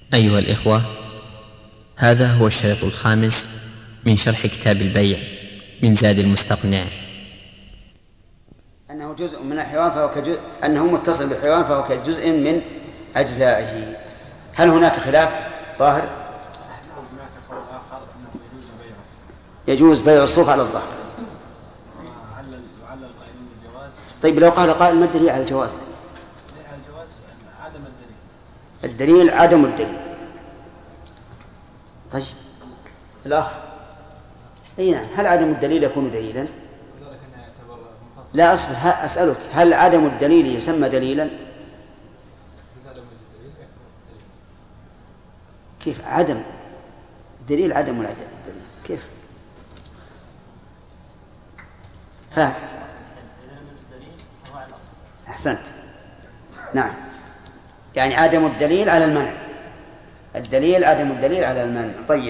أيها الإخوة، هذا هو الشريط الخامس من شرح كتاب البيع من زاد المستقنع. أنه جزء من الحيوان فهو كجزء، أنه متصل بالحيوان فهو كجزء من أجزائه. هل هناك خلاف ظاهر؟ هناك قول آخر أنه يجوز بيع الصوف على الظهر. علل القائلين بالجواز. طيب لو قال قائل ما الدليل على الجواز؟ الجواز عدم الدليل عدم الدليل. طيب الأخ أي نعم، هل عدم الدليل يكون دليلا؟ لا أصبر، أسألك هل عدم الدليل يسمى دليلا؟ كيف عدم دليل؟ عدم الدليل كيف؟ فهد أحسنت، نعم، يعني عدم الدليل على المنع، الدليل عدم الدليل على المنع. طيب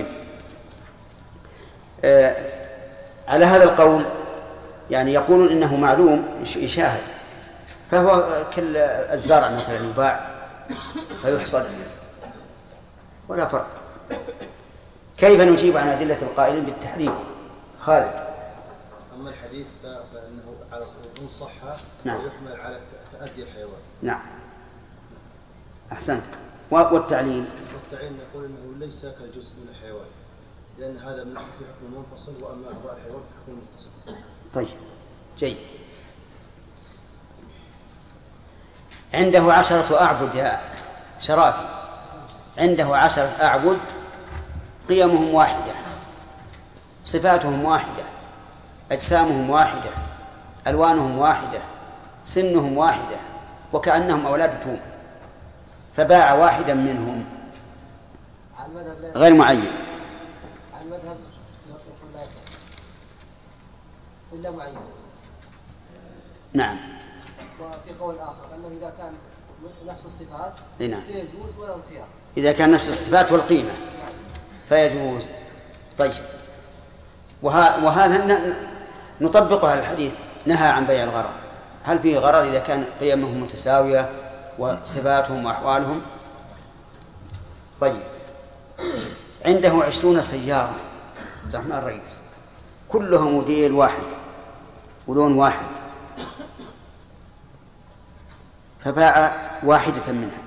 على هذا القول يعني يقولون إنه معلوم يشاهد، فهو كالزرع مثلا يباع فيحصد ولا فرق. كيف نجيب عن أدلة القائلين بالتحريم؟ خالد. أما الحديث فإنه على إن صح نعم. يحمل على تأدي الحيوان. نعم أحسنت. والتعليل يقول إنه ليس كجزء من الحيوان، لأن هذا من حكم منفصل، وأما أعضاء الحيوان حكم متصل. طيب جيد. عنده 10 أعبد يا شرافي، عنده 10 أعبد، قيمهم واحدة، صفاتهم واحدة، أجسامهم واحدة، ألوانهم واحدة، سنهم واحدة، وكأنهم أولاد توم، فباع واحدا منهم غير معين. على المذهب يقول لا يصح إلا معين. نعم. وفي قول آخر أنه إذا كان نفس الصفات نعم. يجوز وله خيار. إذا كان نفس الصفات والقيمة فيجوز. طيب وهذا نطبقه على الحديث نهى عن بيع الغرض. هل فيه غرض إذا كان قيمهم متساوية وصفاتهم وأحوالهم؟ طيب عنده 20 سيارة عبد الرحمن الرئيس، كلها موديل واحد ولون واحد، فباع واحدة منها،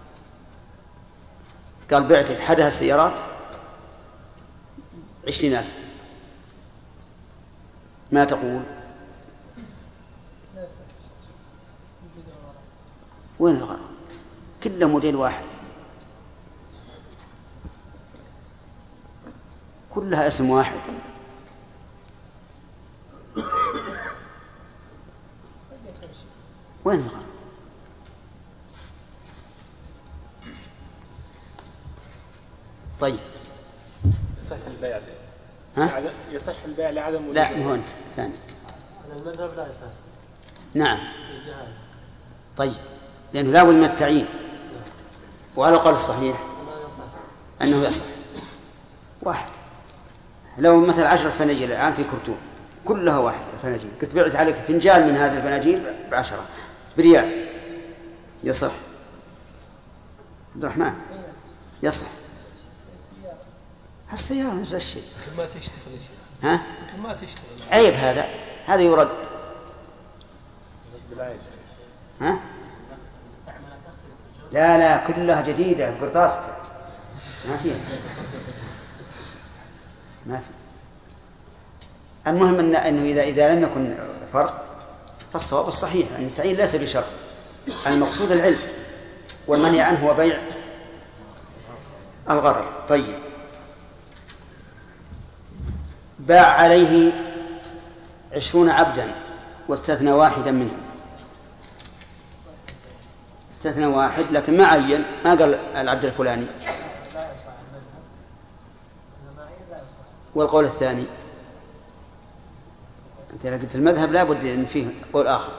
قال بعتك حدها السيارات 20,000، ما تقول؟ وين الغرض؟ كله موديل واحد، كلها اسم واحد. وين الغرض؟ طيب يصح البيع. ها؟ يصح البيع لعدم وجود. لا مو أنت ثاني. المذهب لا يصح. نعم. طيب لأنه لا بد من التعيين، وعلى القول الصحيح أنه يصح واحد. لو مثل 10 فناجيل الآن في كرتون كلها واحد فناجيل، قلت بعت عليك فنجان من هذه الفناجيل ب10 بريال، يصح عبد الرحمن؟ يصح. هالسيارة نفس الشيء. ما تشتغل شيء. ها؟ ما تشتغل. عيب هذا يرد. ها؟ لا كلها جديدة بقرطاسته، ما فيها. المهم أنه إذا لم يكن فرق فالصواب الصحيح أن التعيين ليس بشرط، المقصود العلم، والمنهي عنه هو بيع الغرر. طيب باع عليه 20 عبدا واستثنى واحدا منهم، استثنى واحد لكن ما عين، ما قال العبد الفلاني. والقول الثاني أنت قلت المذهب لا بد أن فيه قول آخر.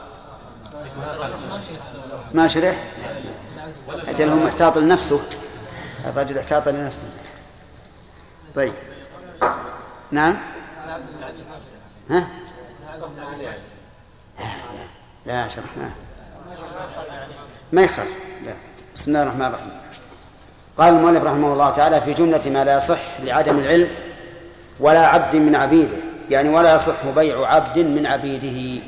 ما شرح أجله محتاط لنفسه، الرجل احتاط لنفسه. طيب نعم. ها؟ لا شرحناه ما يخالف. لا. بسم الله الرحمن الرحيم. قال المؤلف رحمه الله تعالى في جملة ما لا يصح لعدم العلم ولا عبد من عبيده، يعني ولا يصح بيع عبد من عبيده،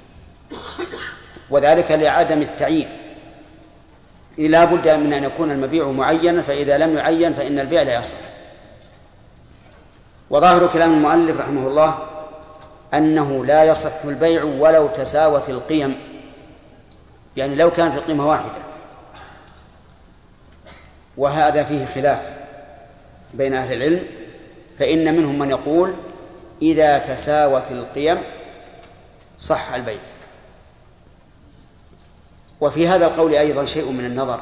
وذلك لعدم التعيين، لا بد من أن يكون المبيع معينا، فإذا لم يعين فإن البيع لا يصح. وظاهر كلام المؤلف رحمه الله أنه لا يصح البيع ولو تساوت القيم، يعني لو كانت القيمة واحدة، وهذا فيه خلاف بين أهل العلم، فإن منهم من يقول إذا تساوت القيم صح البيع. وفي هذا القول أيضا شيء من النظر،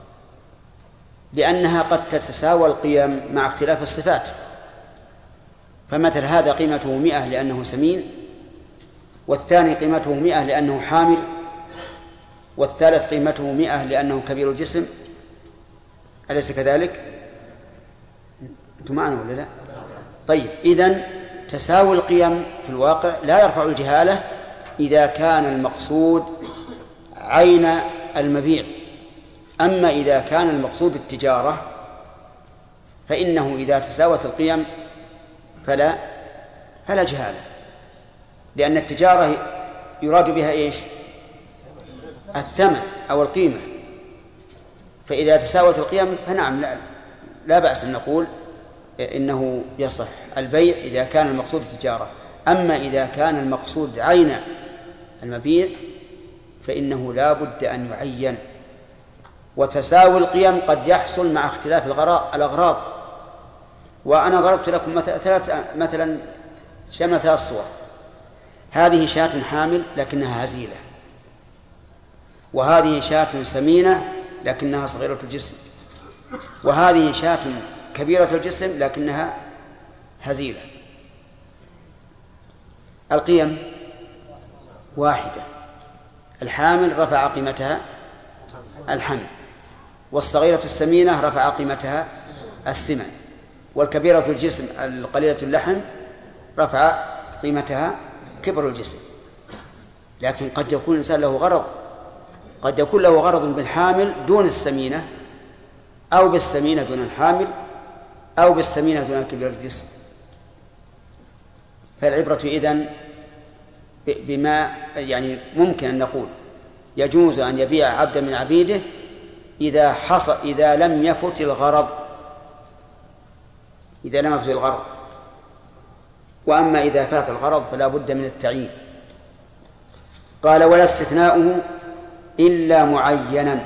لأنها قد تتساوى القيم مع اختلاف الصفات، فمثل هذا قيمته 100 لأنه سمين، والثاني قيمته 100 لأنه حامل، والثالث قيمته 100 لأنه كبير الجسم. أليس كذلك؟ أنتم معنا ولا لا؟ طيب، إذن تساوي القيم في الواقع لا يرفع الجهالة إذا كان المقصود عين المبيع. أما إذا كان المقصود التجارة فإنه إذا تساوت القيم فلا جهالة، لأن التجارة يراد بها إيش؟ الثمن أو القيمة. فإذا تساوت القيم فنعم لا بأس أن نقول إنه يصح البيع إذا كان المقصود التجارة. أما إذا كان المقصود عين المبيع فإنه لا بد أن يعين، وتساوي القيم قد يحصل مع اختلاف الأغراض. وأنا ضربت لكم مثلا شمل 3 صور. هذه شاة حامل لكنها هزيلة، وهذه شاة سمينة لكنها صغيرة الجسم، وهذه شاة كبيرة الجسم لكنها هزيلة. القيم واحدة، الحامل رفع قيمتها الحمل، والصغيرة السمينة رفع قيمتها السمن، والكبيرة الجسم القليلة اللحم رفع قيمتها كبر الجسم. لكن قد يكون الإنسان له غرض، قد يكون له غرض بالحامل دون السمينة، أو بالسمينة دون الحامل، أو بالسمينة دون كبير الجسم. فالعبرة إذن بما يعني ممكن أن نقول يجوز أن يبيع عبدا من عبيده إذا لم يفت الغرض، وأما إذا فات الغرض فلا بد من التعيين. قال ولا استثناؤه إلا معينا.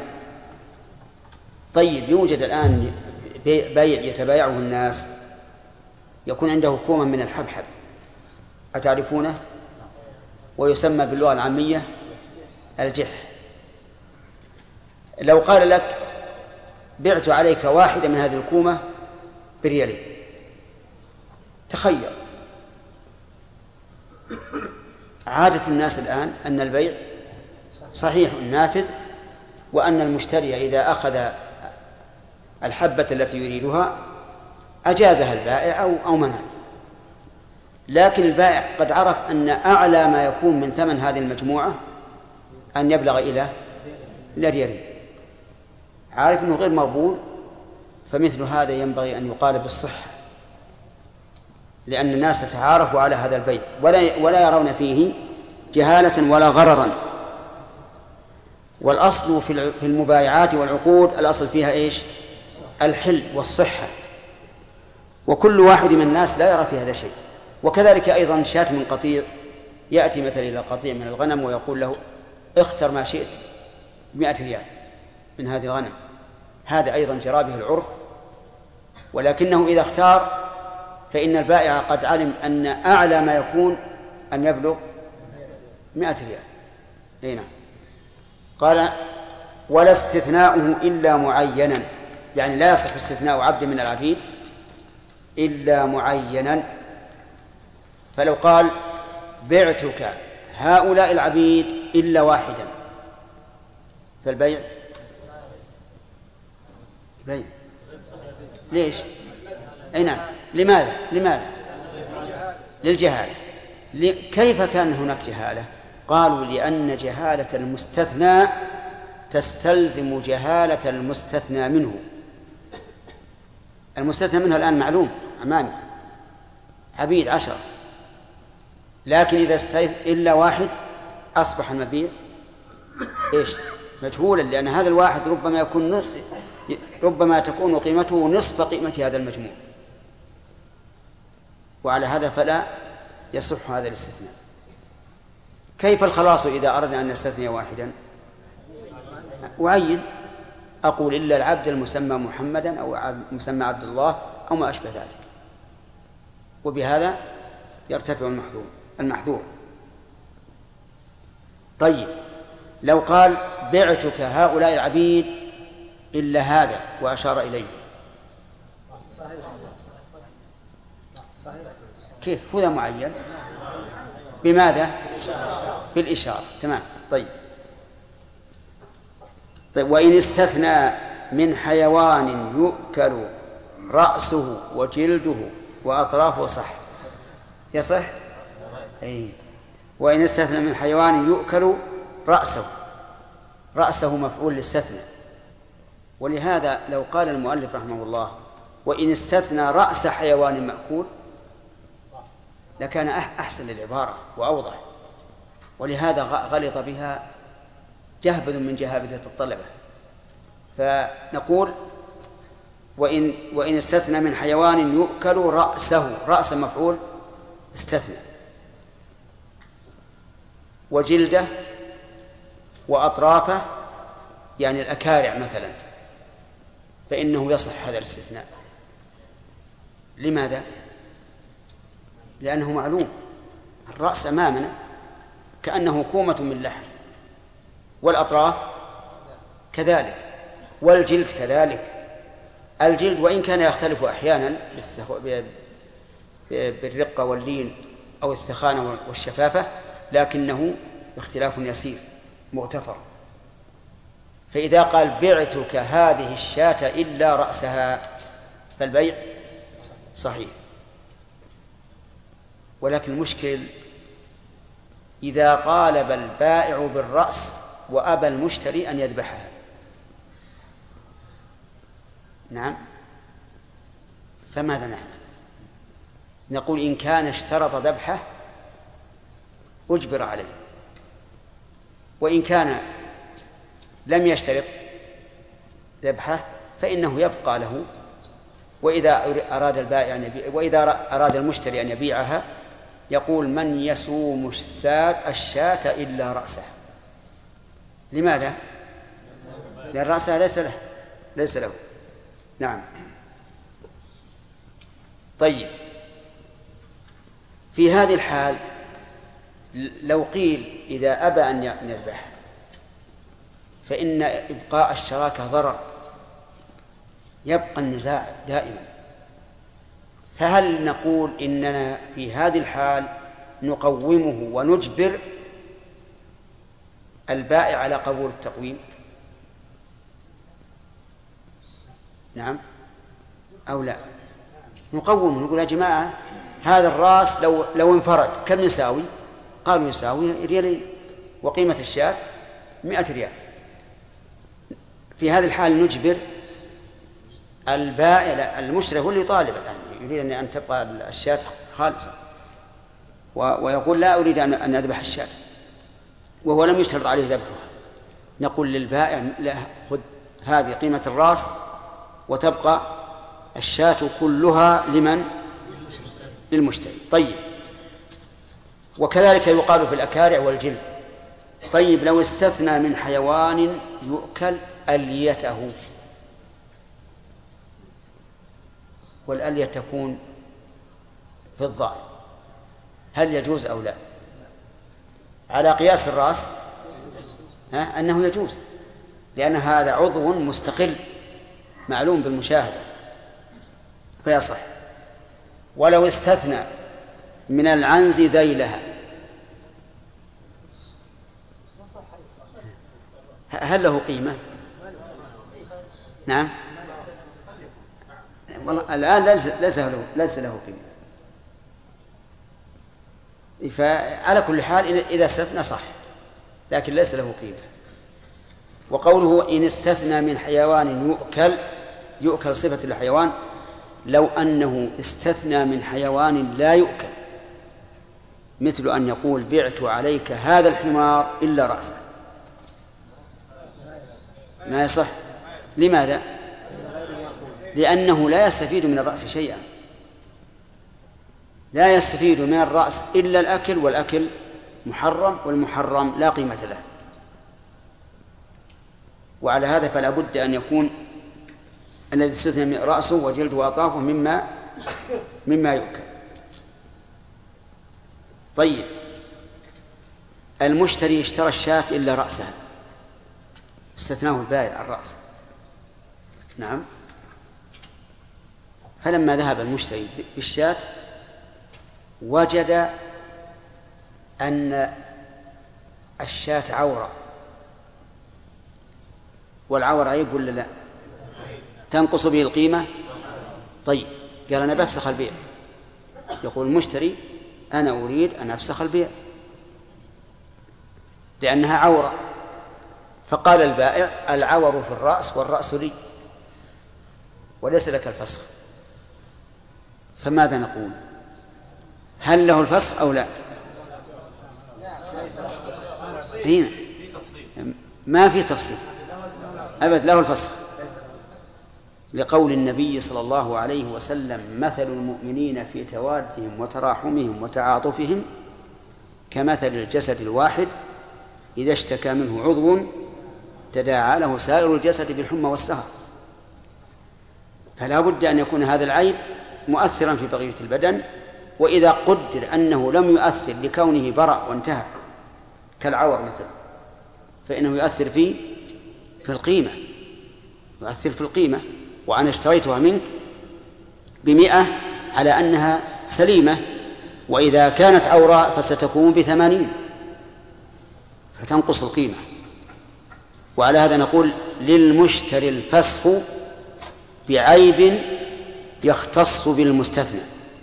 طيب، يوجد الآن بيع يتبايعه الناس يكون عنده كوما من الحبحب، أتعرفونه؟ ويسمى باللغة العامية الجح. لو قال لك بعت عليك واحدة من هذه الكومة بريالين، تخير. عادة الناس الآن أن البيع صحيح نافذ، وأن المشتري إذا أخذ الحبة التي يريدها أجازها البائع أو منع. لكن البائع قد عرف أن أعلى ما يكون من ثمن هذه المجموعة أن يبلغ إلى ريالين، عارف أنه غير مربون. فمثل هذا ينبغي أن يقال بالصحة، لأن الناس تتعارفوا على هذا البيع ولا يرون فيه جهالة ولا غررا. والأصل في المبايعات والعقود الأصل فيها إيش؟ الحل والصحة، وكل واحد من الناس لا يرى في هذا شيء. وكذلك أيضا شاة من قطيع، يأتي مثلا إلى قطيع من الغنم ويقول له اختر ما شئت 100 ريال من هذه الغنم، هذا أيضا جرى به العرف. ولكنه إذا اختار فإن البائع قد علم أن أعلى ما يكون أن يبلغ 100 ريال. هنا قال ولا استثناؤه إلا معينا، يعني لا يصح استثناء عبد من العبيد إلا معينا. فلو قال بعتك هؤلاء العبيد إلا واحدا فالبيع بيع. ليش؟ أي نعم. لماذا؟ للجهالة. كيف كان هناك جهالة؟ قالوا لأن جهالة المستثنى تستلزم جهالة المستثنى منه. المستثنى منها الآن معلوم أمامي، عبيد 10، لكن إذا إلا واحد أصبح المبيع إيش؟ مجهولا، لأن هذا الواحد ربما تكون قيمته نصف قيمة هذا المجموع، وعلى هذا فلا يصح هذا الاستثناء. كيف الخلاص إذا أردنا أن نستثني واحدا؟ أعين، أقول إلا العبد المسمى محمدا أو مسمى عبد الله أو ما أشبه ذلك، وبهذا يرتفع المحذور. طيب لو قال بعتك هؤلاء العبيد إلا هذا وأشار إليه، كيف هذا معين؟ بماذا؟ بالإشارة. تمام. طيب وإن استثنى من حيوان يؤكل رأسه وجلده وأطرافه صح، يصح؟ أي. وإن استثنى من حيوان يؤكل رأسه مفعول لاستثنى، ولهذا لو قال المؤلف رحمه الله وإن استثنى رأس حيوان مأكول لكان أحسن للعبارة وأوضح، ولهذا غلط بها جهبذ من جهابذة الطلبة. فنقول وإن استثنى من حيوان يؤكل رأسه، رأس مفعول استثنى، وجلده وأطرافه يعني الأكارع مثلا، فإنه يصح هذا الاستثناء. لماذا؟ لأنه معلوم، الرأس أمامنا كأنه كومة من لحم، والأطراف كذلك، والجلد كذلك. الجلد وإن كان يختلف أحيانا بالرقة واللين أو الثخانة والشفافة، لكنه اختلاف يسير مغتفر. فإذا قال بعتك هذه الشاة إلا رأسها فالبيع صحيح. ولكن المشكل إذا طالب البائع بالرأس وأبى المشتري أن يذبحها. نعم، فماذا نعمل؟ نقول إن كان اشترط ذبحه أجبر عليه، وإن كان لم يشترط ذبحه فإنه يبقى له، وإذا أراد المشتري أن يبيعها يقول من يسوم الشاة إلا رأسها. لماذا؟ لأن رأسها ليس له. نعم. طيب في هذه الحال لو قيل إذا أبى أن يذبح فإن إبقاء الشراكة ضرر، يبقى النزاع دائما. فهل نقول إننا في هذه الحال نقومه ونجبر البائع على قبول التقويم؟ نعم أو لا؟ نقوم، نقول يا جماعة هذا الرأس لو انفرد كم يساوي؟ قالوا يساوي ريالين، وقيمة الشاة 100 ريال. في هذه الحال نجبر البائع، المشتري هو اللي يطالب الآن، يريد أن تبقى الشاة خالصة، ويقول لا أريد أن أذبح الشاة وهو لم يشترط عليه ذبحها. نقول للبائع لا، خذ هذه قيمة الرأس وتبقى الشاة كلها لمن؟ للمشتري. طيب وكذلك يقال في الأكارع والجلد. طيب لو استثنى من حيوان يؤكل أليته، والألية تكون في الظهر، هل يجوز أو لا؟ على قياس الرأس أنه يجوز، لأن هذا عضو مستقل معلوم بالمشاهدة فيصح. ولو استثنى من العنز ذيلها هل له قيمة؟ نعم، والله الآن ليس له قيمة. فعلى كل حال إذا استثنى صح، لكن ليس له قيمة. وقوله إن استثنى من حيوان يؤكل صفة الحيوان لو أنه استثنى من حيوان لا يؤكل، مثل أن يقول بعت عليك هذا الحمار إلا رأسه، ما يصح. لماذا؟ لأنه لا يستفيد من الرأس شيئا، لا يستفيد من الرأس إلا الأكل، والأكل محرم، والمحرم لا قيمة له. وعلى هذا فلا بد أن يكون الذي استثنى من رأسه وجلده وأطرافه مما يؤكل. طيب، المشتري اشترى الشاة إلا رأسها، استثناه البائع الرأس. نعم. فلما ذهب المشتري بالشاة وجد أن الشاة عورة، والعور عيب ولا لا؟ تنقص به القيمة. طيب، قال أنا بفسخ البيع. يقول المشتري أنا أريد أن أفسخ البيع لأنها عورة. فقال البائع العور في الرأس والرأس لي وليس لك الفسخ. فماذا نقول؟ هل له الفسخ أو لا؟ هنا ما في تفصيل أبد، له الفسخ، لقول النبي صلى الله عليه وسلم مثل المؤمنين في توادهم وتراحمهم وتعاطفهم كمثل الجسد الواحد إذا اشتكى منه عضو تداعى له سائر الجسد بالحمى والسهر. فلا بد أن يكون هذا العيب مؤثرا في بقية البدن، وإذا قدر أنه لم يؤثر لكونه برأ وانتهى كالعور مثلا، فإنه يؤثر في القيمة، يؤثر في القيمة. وأنا اشتريتها منك ب100 على أنها سليمة، وإذا كانت عوراء فستكون ب80 فتنقص القيمة. وعلى هذا نقول للمشتري الفسخ بعيب يختص بالمستثنى،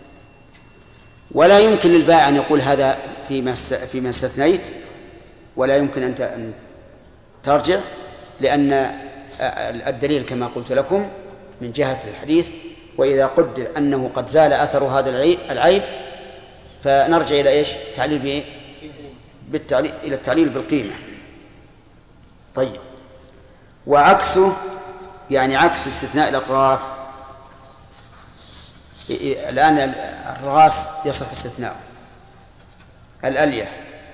ولا يمكن للبائع أن يقول هذا فيما استثنيت، ولا يمكن أن ترجع، لأن الدليل كما قلت لكم من جهة الحديث وإذا قدر أنه قد زال أثر هذا العيب فنرجع إلى إيش؟ تعليل بإيه؟ إلى التعليل بالقيمة. طيب، وعكسه يعني عكس استثناء الأطراف. الآن الرأس يصح استثناءه، الألية،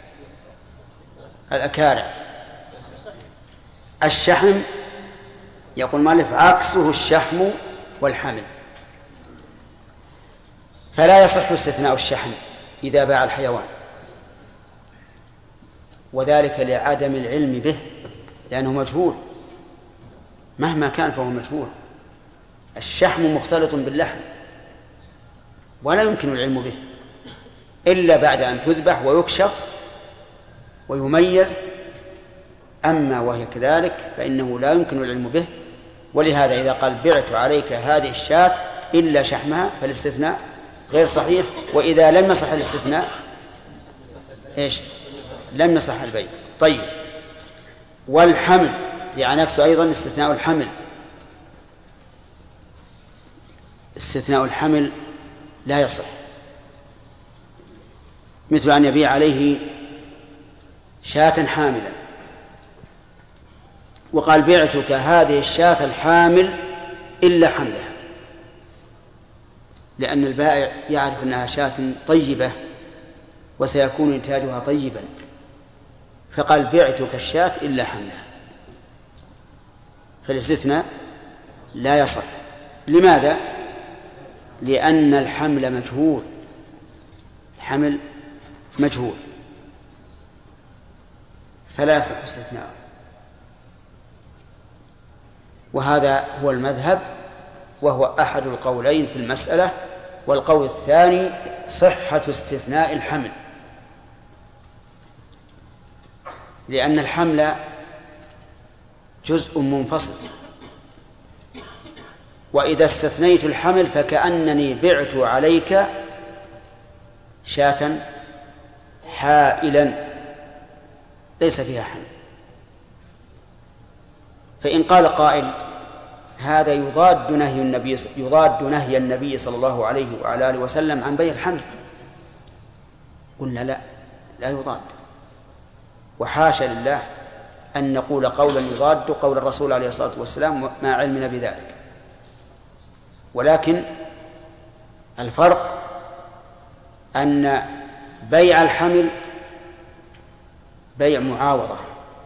الأكارع، الشحم يقول مالف عكسه الشحم والحمل، فلا يصح استثناء الشحم إذا باع الحيوان، وذلك لعدم العلم به، لأنه مجهول مهما كان فهو مجهول. الشحم مختلط باللحم ولا يمكن العلم به إلا بعد أن تذبح ويكشط ويميز، أما وهي كذلك فإنه لا يمكن العلم به. ولهذا إذا قال بعت عليك هذه الشاة إلا شحمها فالاستثناء غير صحيح، وإذا لم يصح الاستثناء إيش؟ لم يصح البيع. طيب، والحمل يعني عكسه أيضا استثناء الحمل. استثناء الحمل لا يصح، مثل أن يبيع عليه شاة حاملا وقال بعتك هذه الشاة الحامل إلا حملها، لأن البائع يعرف أنها شاة طيبة وسيكون إنتاجها طيبا، فقال بعتك الشاة إلا حملها، فالاستثناء لا يصح. لماذا؟ لأن الحمل مجهول، الحمل مجهول فلا يصح استثناءه. وهذا هو المذهب، وهو أحد القولين في المسألة. والقول الثاني صحة استثناء الحمل، لأن الحمل جزء منفصل، وإذا استثنيت الحمل فكأنني بعت عليك شاة حائلا ليس فيها حمل. فإن قال قائل هذا يضاد نهي النبي صلى الله عليه وعلى آله وسلم عن بيع الحمل. قلنا لا يضاد، وحاشا لله أن نقول قولا يضاد قول الرسول عليه الصلاة والسلام مع علمنا بذلك. ولكن الفرق أن بيع الحمل بيع معاوضة،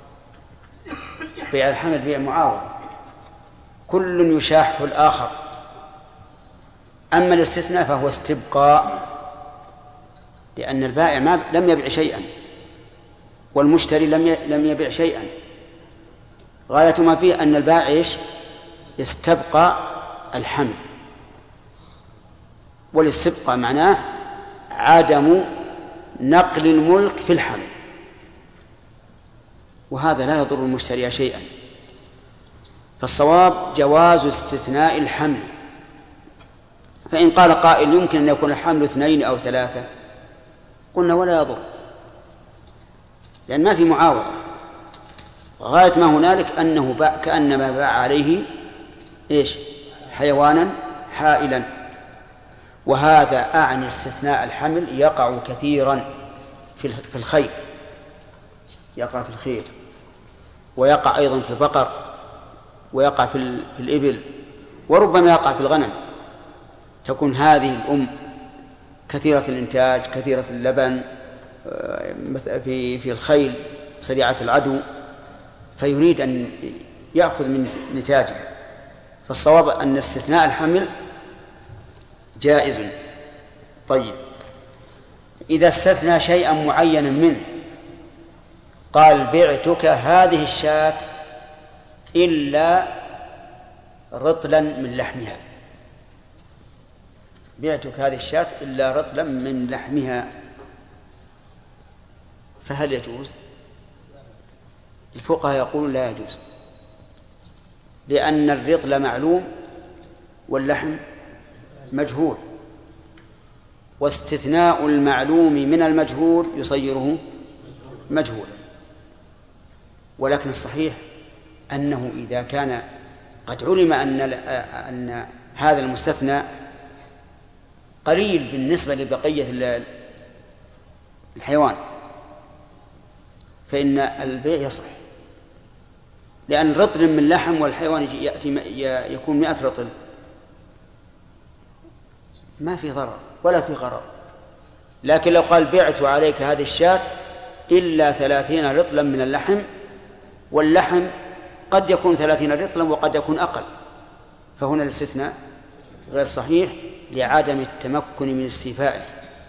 بيع الحمل بيع معاوضة، كل يشاح الآخر. أما الاستثناء فهو استبقاء، لأن البائع لم يبيع شيئا والمشتري لم يبيع شيئا، غاية ما فيه أن البائع يستبقى الحمل، والاستبقاء معناه عدم نقل الملك في الحمل، وهذا لا يضر المشتري شيئا. فالصواب جواز استثناء الحمل. فإن قال قائل يمكن أن يكون الحمل 2 أو 3، قلنا ولا يضر، لأن ما في معاوضة. غاية ما هنالك أنه كأنما باع عليه حيوانا حائلا. وهذا أعني استثناء الحمل يقع كثيرا في الخيل، يقع في الخيل، ويقع أيضا في البقر، ويقع في الإبل، وربما يقع في الغنم. تكون هذه الأم كثيرة الإنتاج كثيرة اللبن في الخيل سريعة العدو، فيريد أن يأخذ من نتاجه. فالصواب أن استثناء الحمل جائز. طيب، إذا استثنى شيئا معينا منه، قال بعتك هذه الشاة إلا رطلا من لحمها، بعتك هذه الشاة إلا رطلا من لحمها، فهل يجوز؟ الفقهاء يقولون لا يجوز، لأن الرطل معلوم واللحم مجهول، واستثناء المعلوم من المجهول يصيره مجهولا. ولكن الصحيح أنه إذا كان قد علم أن هذا المستثنى قليل بالنسبة لبقية الحيوان، فإن البيع يصح، لأن رطل من لحم والحيوان يكون 100 رطل، ما في ضرر ولا في غرر. لكن لو قال بعت عليك هذه الشاة إلا 30 رطلا من اللحم، واللحم قد يكون 30 رطلا وقد يكون أقل، فهنا الاستثناء غير صحيح لعدم التمكن من استيفائه.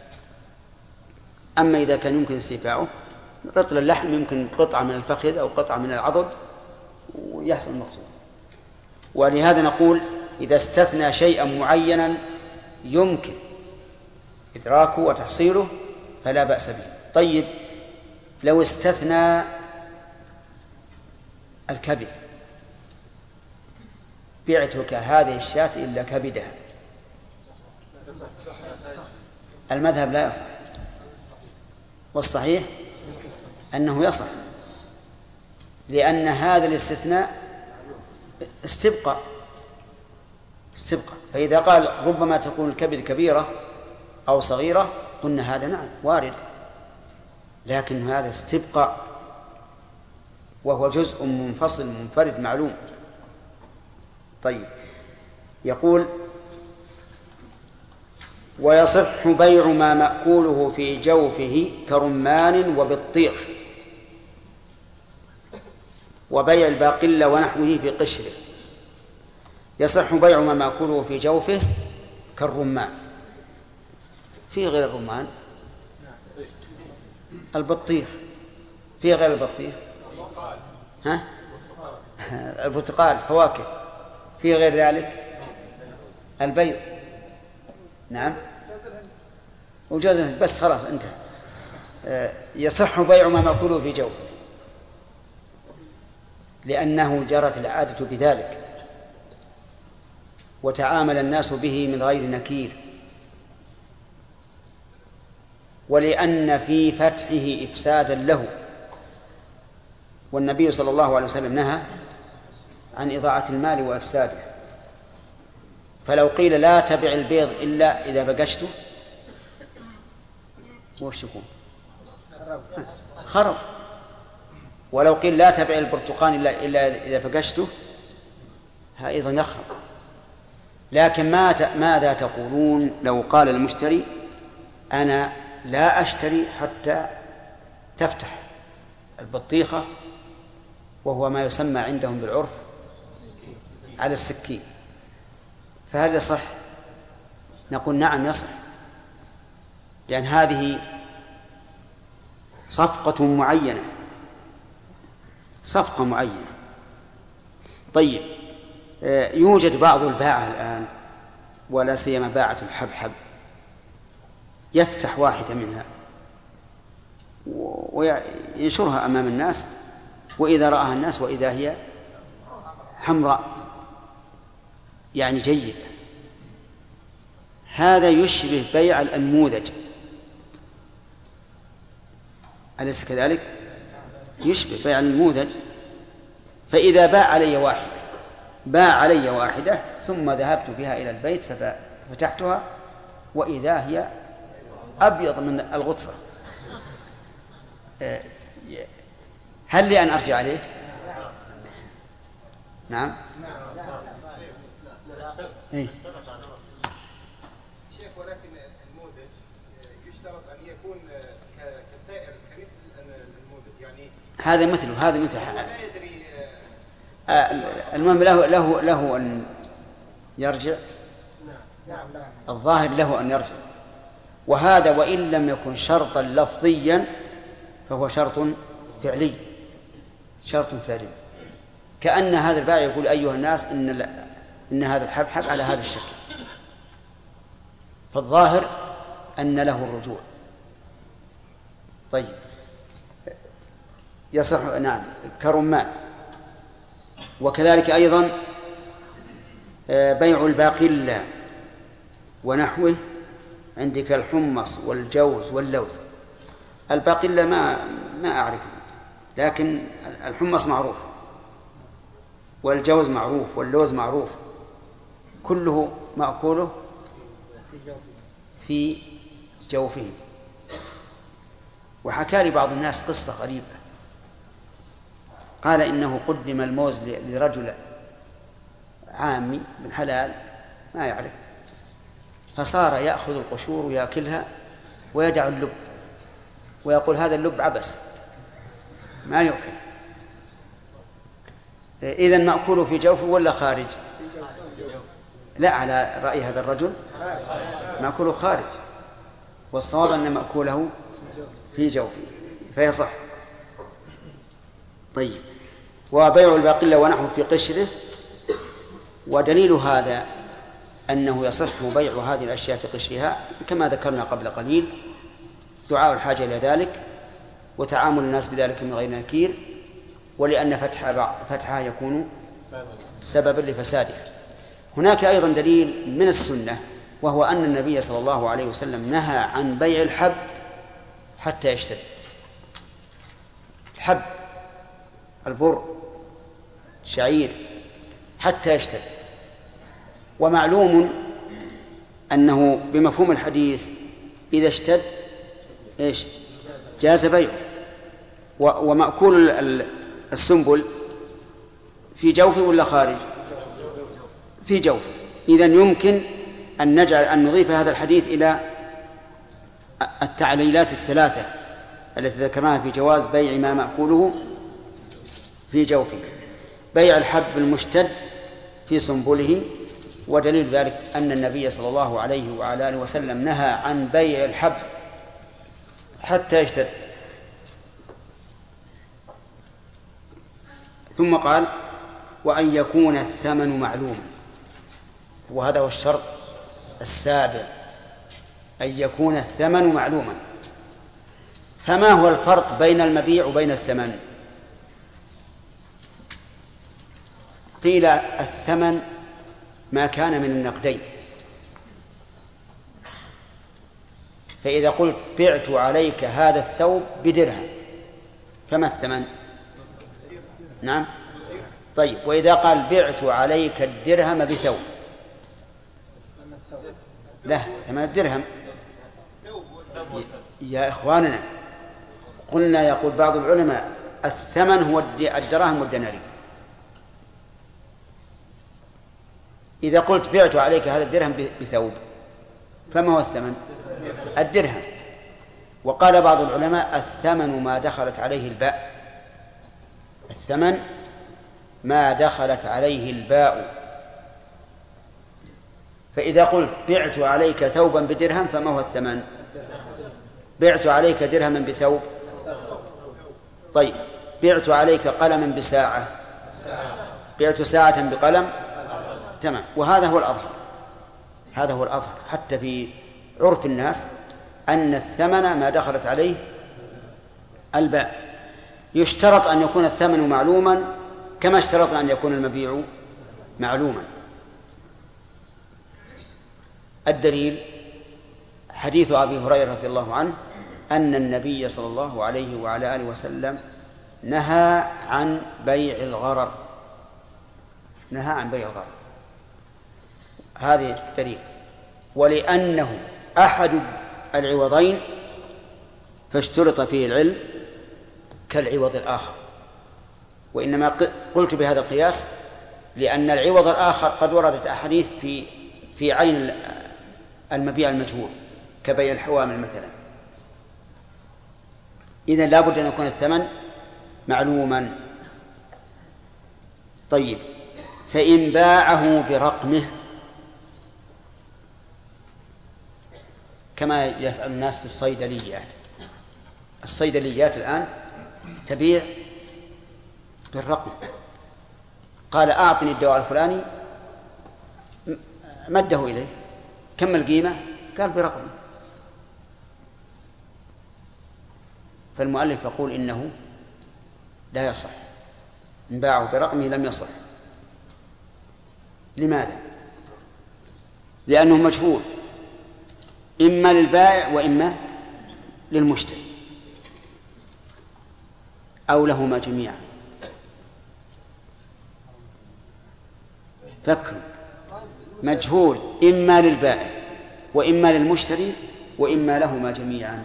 أما إذا كان يمكن استيفاؤه، رطل اللحم يمكن قطعة من الفخذ أو قطعة من العضد ويحصل المقصود. ولهذا نقول إذا استثنى شيئا معينا يمكن إدراكه وتحصيله فلا بأس به. طيب، لو استثنى الكبد، بعتك هذه الشاة إلا كبدها، المذهب لا يصح، والصحيح أنه يصح، لأن هذا الاستثناء استبقاء. فإذا قال ربما تكون الكبد كبيرة أو صغيرة، قلنا هذا نعم وارد، لكن هذا استبقاء وهو جزء منفصل منفرد معلوم. طيب، يقول ويصح بيع ما مأكوله في جوفه كرمان وبطيخ، وبيع الباقلة ونحوه في قشره. يصح بيع ما مأكوله في جوفه كالرمان. في غير الرمان البطيخ، في غير البطيخ البرتقال، فواكه. في غير ذلك البيض، نعم، وجوز الهند، بس خلاص انتهى. يصح بيع ما مأكوله في جوفه لأنه جرت العادة بذلك وتعامل الناس به من غير نكير، ولأن في فتحه إفسادا له، والنبي صلى الله عليه وسلم نهى عن إضاعة المال وإفساده. فلو قيل لا تبع البيض إلا إذا بقشته وش يكون؟ خرب. ولو قيل لا تبع البرتقال إلا إذا بقشته أيضا يخرب. لكن ماذا تقولون لو قال المشتري أنا لا أشتري حتى تفتح البطيخة، وهو ما يسمى عندهم بالعرف على السكين، فهل يصح؟ نقول نعم يصح، لأن هذه صفقة معينة، صفقة معينة. طيب، يوجد بعض الباعة الآن ولا سيما باعة الحبحب يفتح واحدة منها وينشرها أمام الناس، وإذا رآها الناس وإذا هي حمراء يعني جيدة. هذا يشبه بيع الأنموذج، أليس كذلك؟ يشبه بيع النموذج. فإذا باع علي واحدة ثم ذهبت بها إلى البيت ففتحتها وإذا هي أبيض من الغطرة، هل لي أن أرجع عليه؟ نعم. إيه؟ شيخ، ولكن النموذج يشترط أن يكون كسائر كمثل النموذج، يعني هذا مثله، هذا مثل لا يدري. المهم له أن يرجع. الظاهر له أن يرجع، وهذا وإن لم يكن شرطا لفظيا فهو شرط فعلي، شرط فعلي. كأن هذا البائع يقول أيها الناس إن هذا الحبحب على هذا الشكل، فالظاهر أن له الرجوع. طيب، يصح نعم كرمان. وكذلك أيضا بيع الباقلة ونحوه، عندك الحمص والجوز واللوز. الباقلة ما أعرف، لكن الحمص معروف والجوز معروف واللوز معروف، كله مأكوله في جوفه. وحكى لي بعض الناس قصة غريبة، قال إنه قدم الموز لرجل عامي من حلال ما يعرف، فصار يأخذ القشور ويأكلها ويدع اللب، ويقول هذا اللب عبس ما يؤكل. إذن مأكوله في جوفه ولا خارج؟ لا، على رأي هذا الرجل مأكوله خارج، والصواب أن مأكوله في جوفه فيصح. طيب، وبيع الباقلة ونحو في قشره. ودليل هذا أنه يصح بيع هذه الأشياء في قشرها كما ذكرنا قبل قليل، دعاء الحاجة إلى ذلك وتعامل الناس بذلك من غير نكير، ولأن فتحها يكون سببا لفسادها. هناك أيضا دليل من السنة، وهو أن النبي صلى الله عليه وسلم نهى عن بيع الحب حتى يشتد. الحب البر شعير حتى يشتد. ومعلوم أنه بمفهوم الحديث إذا اشتد إيش جاز بيعه. ومأكول السنبل في جوفه ولا خارج؟ في جوفه. إذن يمكن أن نضيف هذا الحديث إلى التعليلات الثلاثة التي ذكرناها في جواز بيع ما مأكوله في جوفه. بيع الحب المشتد في سنبله، ودليل ذلك أن النبي صلى الله عليه وعلى آله وسلم نهى عن بيع الحب حتى يشتد. ثم قال وأن يكون الثمن معلوما، وهذا هو الشرط السابع، أن يكون الثمن معلوما. فما هو الفرق بين المبيع وبين الثمن؟ قيل الثمن ما كان من النقدين، فإذا قلت بعت عليك هذا الثوب بدرهم فما الثمن؟ نعم. طيب، وإذا قال بعت عليك الدرهم بثوب لا 8 درهم يا إخواننا. قلنا يقول بعض العلماء الثمن هو الدراهم والدنانير. إذا قلت بعت عليك هذا الدرهم بثوب فما هو الثمن؟ الدرهم. وقال بعض العلماء الثمن ما دخلت عليه الباء، الثمن ما دخلت عليه الباء. فإذا قلت بعت عليك ثوبا بدرهم فما هو الثمن؟ بعت عليك درهما بثوب. طيب بعت عليك قلما بساعة، بعت ساعة بقلم، تمام. وهذا هو الأظهر، هذا هو الأظهر حتى في عرف الناس أن الثمن ما دخلت عليه الباء. يشترط أن يكون الثمن معلوما كما اشترطنا أن يكون المبيع معلوما. الدليل حديث أبي هريرة رضي الله عنه أن النبي صلى الله عليه وعلى آله وسلم نهى عن بيع الغرر، نهى عن بيع الغرر. هذه الدليل. ولأنه أحد العوضين فاشترط فيه العلم كالعوض الآخر. وإنما قلت بهذا القياس لأن العوض الآخر قد وردت أحاديث في عين المبيع المجهول كبيع الحوامل مثلا. إذن لا بد أن يكون الثمن معلوما. طيب فإن باعه برقمه كما يفعل الناس في الصيدليات، الصيدليات الآن تبيع بالرقم. قال أعطني الدواء الفلاني، مده إليه، كم القيمة؟ قال برقم. فالمؤلف يقول إنه لا يصح، إن باعه برقمه لم يصح. لماذا؟ لأنه مجهول إما للبائع وإما للمشتري أو لهما جميعا. فكروا، مجهول إما للبائع وإما للمشتري وإما لهما جميعا.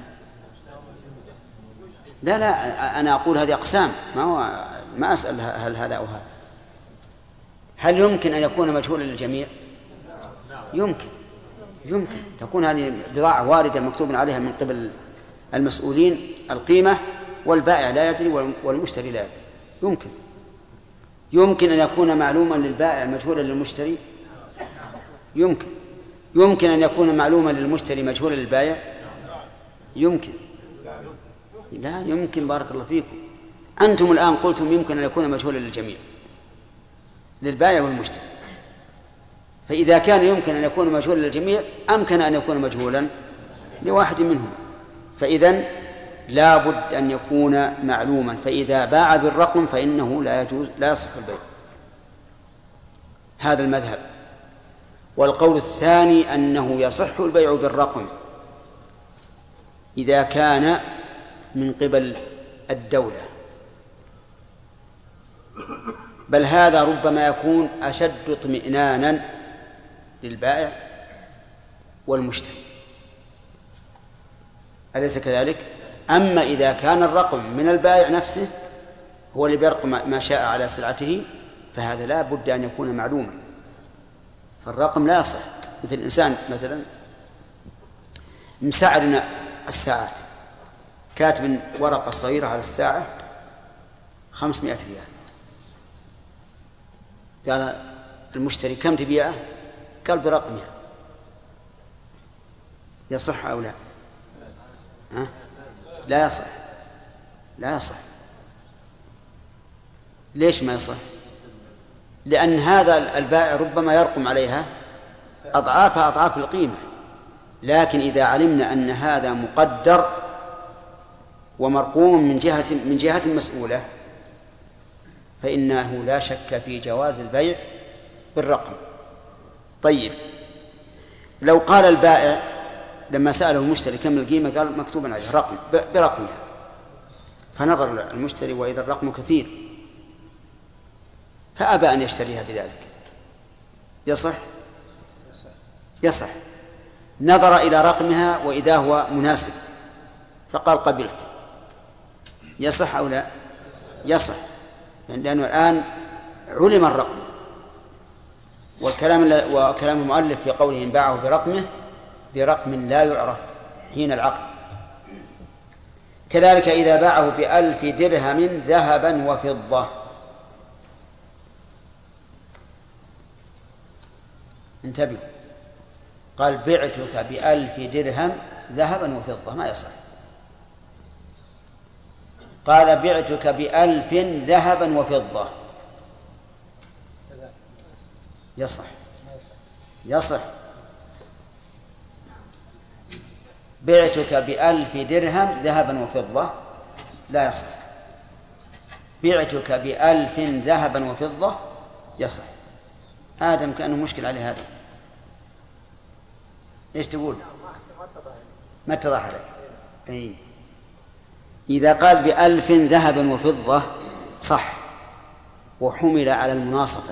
لا أنا أقول هذه أقسام، ما أسأل هل هذا أو هذا. هل يمكن أن يكون مجهولا للجميع؟ يمكن تكون هذه بضاعة واردة مكتوب عليها من قبل المسؤولين القيمة والبائع لا يدري والمشتري لا يدري. يمكن أن يكون معلوما للبائع مجهولا للمشتري. يمكن أن يكون معلوما للمشتري مجهولا للبائع. لا يمكن. بارك الله فيكم. أنتم الآن قلتم يمكن أن يكون مجهولا للجميع، للبائع والمشتري. فإذا كان يمكن أن يكون مجهولا للجميع أمكن أن يكون مجهولا لواحد منهم. فإذن لا بد أن يكون معلوما. فإذا باع بالرقم فإنه لا يجوز، لا يصح البيع. هذا المذهب. والقول الثاني أنه يصح البيع بالرقم إذا كان من قبل الدولة، بل هذا ربما يكون أشد اطمئنانا للبائع والمشتري، أليس كذلك؟ أما إذا كان الرقم من البائع نفسه هو اللي بيرقم ما شاء على سلعته فهذا لا بد أن يكون معلوما. فالرقم لا يصح. مثل الإنسان مثلا مسعرنا الساعات، كاتب ورقة صغيرة على الساعة 500 ريال، قال المشتري كم تبيعه؟ قال برقمها. يصح أو لا؟ لا يصح. ليش ما يصح؟ لأن هذا البائع ربما يرقم عليها أضعاف القيمة. لكن إذا علمنا أن هذا مقدر ومرقوم من جهة مسؤولة فإنه لا شك في جواز البيع بالرقم. طيب لو قال البائع لما سأله المشتري كم القيمة قال مكتوبا عليه رقم برقمها، فنظر المشتري وإذا الرقم كثير فأبى أن يشتريها بذلك، يصح؟ يصح. نظر إلى رقمها وإذا هو مناسب فقال قبلت، يصح أو لا؟ يصح، لأنه الآن علم الرقم. وكلام المؤلف في قوله إن باعه برقم لا يعرف حين العقد. كذلك إذا باعه ب1000 درهم ذهبا وفضة، انتبهوا، قال بعتك ب1000 درهم ذهبا وفضة، ما يصح. قال بعتك ب1000 ذهبا وفضة، يصح. يصح. بعتك ب1000 درهم ذهبا وفضة، لا يصح. بعتك ب1000 ذهبا وفضة، يصح. آدم كأنه مشكل عليه هذا. إيش تقول؟ ما اتضح لك. أي إذا قال ب1000 ذهبا وفضة صح، وحمل على المناصفة.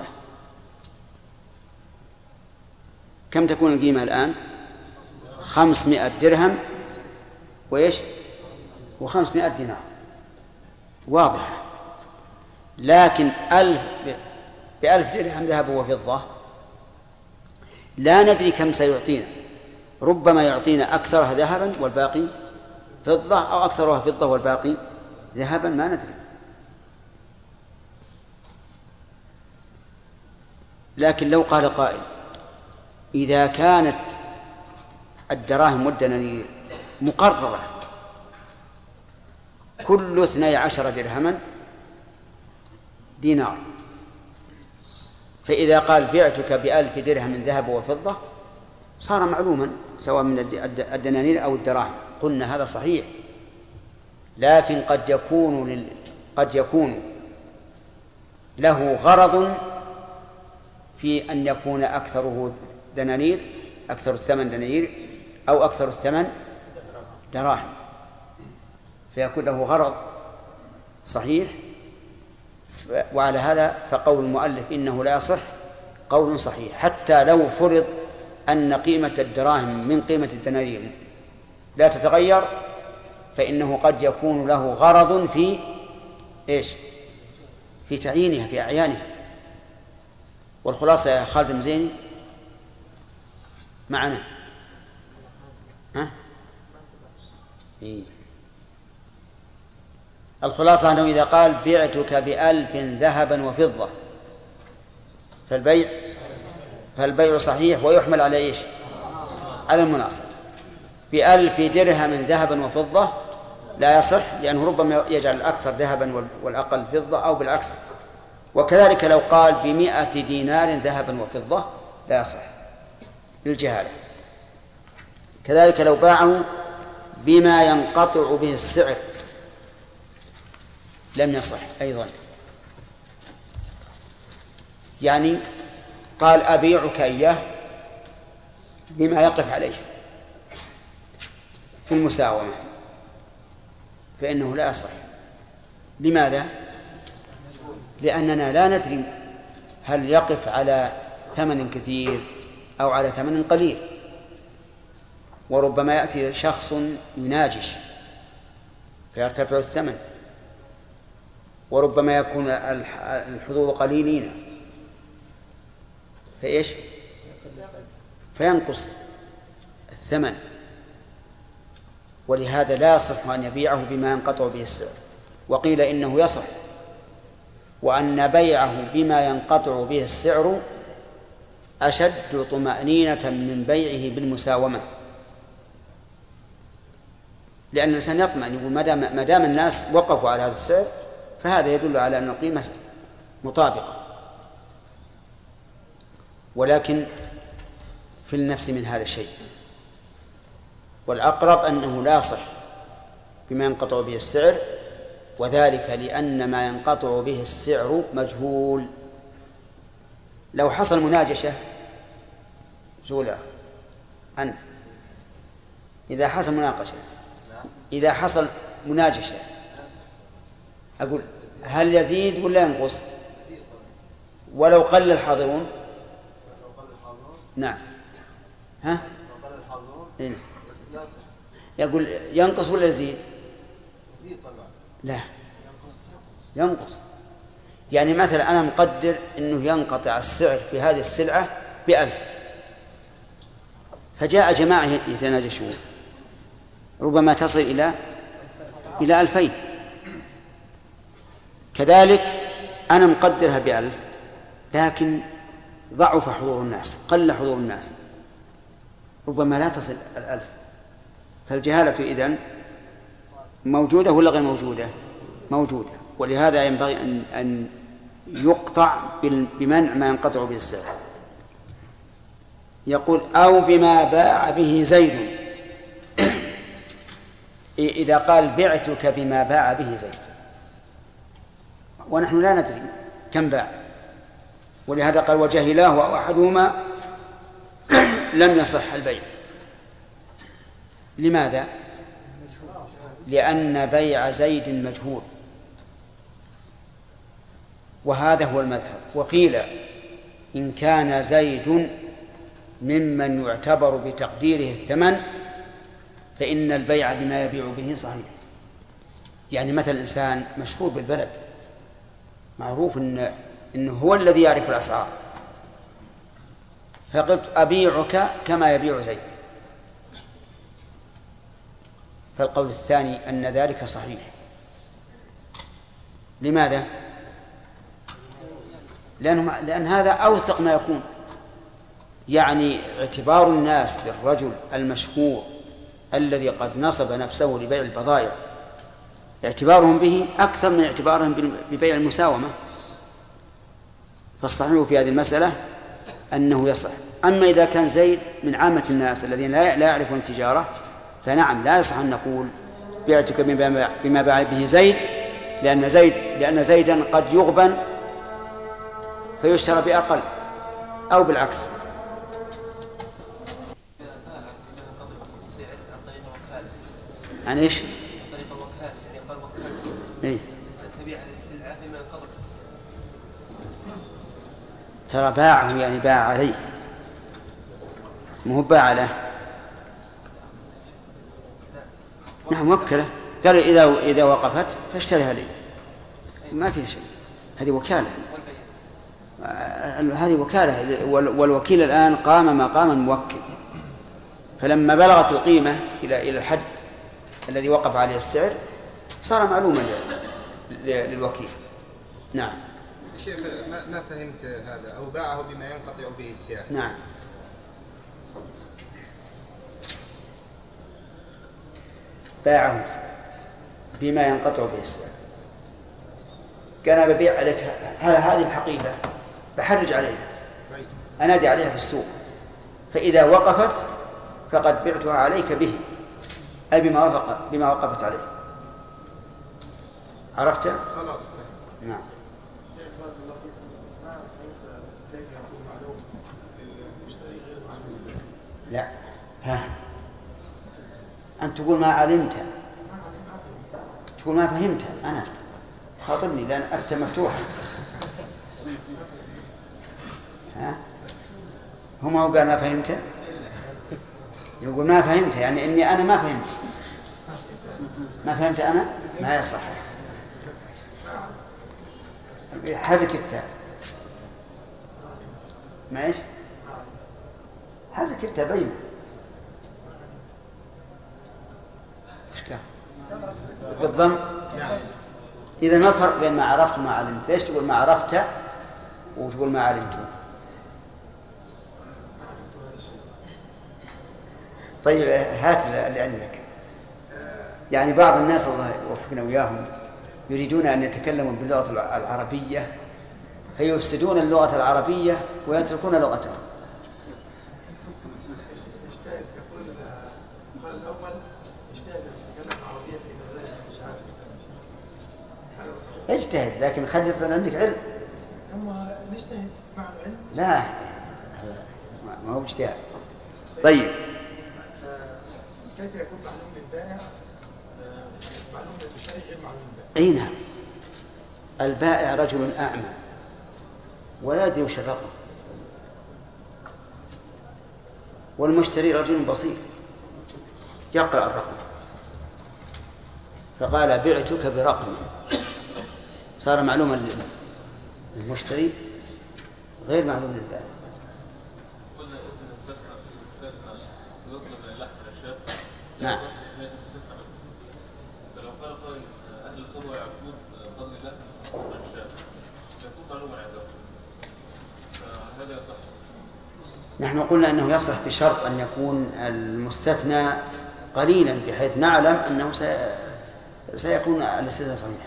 كم تكون القيمة الآن؟ 500 درهم وإيش؟ و500 دينار، واضح. لكن ب1000 درهم ذهب وفضة لا ندري كم سيعطينا، ربما يعطينا أكثرها ذهبا والباقي فضة، أو أكثرها فضة والباقي ذهبا، ما ندري. لكن لو قال قائل إذا كانت الدراهم والدنانير مقررة كل 12 درهما دينار، فإذا قال بعتك ب1000 درهم ذهب وفضة صار معلوما سواء من الدنانير أو الدراهم، قلنا هذا صحيح. لكن قد يكون له غرض في أن يكون أكثره دنانير، أكثر الثمن دنانير، أو أكثر الثمن دراهم، فيكون له غرض صحيح. وعلى هذا فقول المؤلف إنه لا يصح قول صحيح، حتى لو فرض أن قيمة الدراهم من قيمة الدنانير لا تتغير، فإنه قد يكون له غرض في إيش؟ في تعيينها، في أعيانها. والخلاصة يا خالد مزيني معنا، ها؟ إيه؟ الخلاصة أنه إذا قال بعتك ب1000 ذهبا وفضة فالبيع صحيح ويحمل على إيش؟ على المناصب. ب1000 درهم ذهبا وفضة لا يصح، لأنه ربما يجعل الأكثر ذهبا والأقل فضة، أو بالعكس. وكذلك لو قال ب100 دينار ذهبا وفضة لا يصح للجهالة. كذلك لو باعوا بما ينقطع به السعر لم يصح أيضا. يعني قال أبيعك إياه بما يقف عليه في المساومة، فإنه لا يصح. لماذا؟ لأننا لا ندري هل يقف على ثمن كثير أو على ثمن قليل، وربما يأتي شخص يناجش فيرتفع الثمن، وربما يكون الحضور قليلين فإيش؟ فينقص الثمن. ولهذا لا يصح أن يبيعه بما ينقطع به السعر. وقيل إنه يصح، وأن بيعه بما ينقطع به السعر أشد طمأنينة من بيعه بالمساومة، لأن الإنسان يطمئن، يقول ما دام الناس وقفوا على هذا السعر فهذا يدل على أن القيمة مطابقة. ولكن في النفس من هذا الشيء، والأقرب أنه لا يصح بما ينقطع به السعر، وذلك لأن ما ينقطع به السعر مجهول. لو حصل مناجشة زولا أنت، إذا حصل مناقشة، إذا حصل مناجشة أقول هل يزيد ولا ينقص؟ ولو قل الحاضرون؟ نعم. ها؟ يقول ينقص ولا يزيد؟ يزيد طبعا. لا، ينقص. يعني مثلا أنا مقدر أنه ينقطع السعر في هذه السلعة ب1,000، فجاء جماعة يتناجشون، ربما تصل إلى 2,000. كذلك أنا مقدرها ب1,000 لكن ضعف حضور الناس، قل حضور الناس، ربما لا تصل 1,000. فالجهالة إذن موجودة ولا غير موجودة؟ موجودة. ولهذا ينبغي أن يقطع بمنع ما ينقطع به السعر. يقول أو بما باع به زيد. إذا قال بعتك بما باع به زيد ونحن لا ندري كم باع، ولهذا قال وجهلاه أو أحدهما لم يصح البيع. لماذا؟ لأن بيع زيد مجهول، وهذا هو المذهب. وقيل إن كان زيد ممن يعتبر بتقديره الثمن فإن البيع بما يبيع به صحيح. يعني مثل إنسان مشهور بالبلد، معروف إنه هو الذي يعرف الأسعار، فقلت أبيعك كما يبيع زيد، فالقول الثاني أن ذلك صحيح. لماذا؟ لأن هذا أوثق ما يكون. يعني اعتبار الناس بالرجل المشهور الذي قد نصب نفسه لبيع البضائع، اعتبارهم به أكثر من اعتبارهم ببيع المساومة. فالصحيح في هذه المسألة أنه يصح. أما إذا كان زيد من عامة الناس الذين لا يعرفون التجارة فنعم لا يصح أن نقول بعتك بما باع به زيد، لأن زيدا قد يغبن فيشترى بأقل أو بالعكس. عن إيش؟ طريق الوكالة، يعني قال وكالة إيه؟ تبيع هذه السلعة بما ينقضي السلعة. ترى باعه يعني باع عليه، مو باع له. نعم وكله، قال إذا وقفت فاشتريها لي، ما فيها شيء. هذه وكالة، هذه وكالة، والوكيل الآن قام مقام الموكل، فلما بلغت القيمة إلى الحد الذي وقف عليه السعر صار معلوما للوكيل. نعم. شيخ ما فهمت هذا. أو باعه بما ينقطع به السعر. نعم. باعه بما ينقطع به السعر. كان ببيع عليك هذه الحقيبة، بحرج عليها، أنادي عليها في السوق، فإذا وقفت فقد بعتها عليك به، أي بما وقفت عليه. عرفت؟ خلاص. نعم. لا فهم. أنت تقول ما علمت، تقول ما فهمت. أنا خاطبني لأن أنت مفتوح. ها؟ هو قال ما فهمت، يقول ما فهمت، يعني إني أنا ما فهمت. ما فهمت أنا ما يصح. حرك التاء. ما إيش؟ حرك التاء بينه. بالضم. إذا ما الفرق بين ما عرفت وما علمت؟ ليش تقول ما عرفت وتقول ما علمت؟ طيب هات اللي عندك. يعني بعض الناس الله يوفقنا وياهم يريدون أن يتكلموا باللغة العربية فيفسدون اللغة العربية ويتركون لغتهم. اجتهد، لكن خلي يصير عندك علم. أما نجتهد مع العلم؟ لا ما هو اجتهاد. طيب كيف يكون معلوم للبائع معلوم للمشتري غير معلوم للبائع؟ أي نعم. البائع رجل أعمى ولا يدري وش الرقم، والمشتري رجل بسيط يقرأ الرقم فقال بعتك برقم، صار معلوما للمشتري غير معلوم للبائع. قلنا إذن استثنى يطلب من اللحم الأشياء. نعم. فلو قال قائل أهل الصبر يعرفون قدر اللحم خاصة الأشياء يكون معلوما عندهم، فهذا يصح. نحن قلنا أنه يصح بشرط أن يكون المستثنى قليلا بحيث نعلم أنه سيكون الاستثناء صحيحا.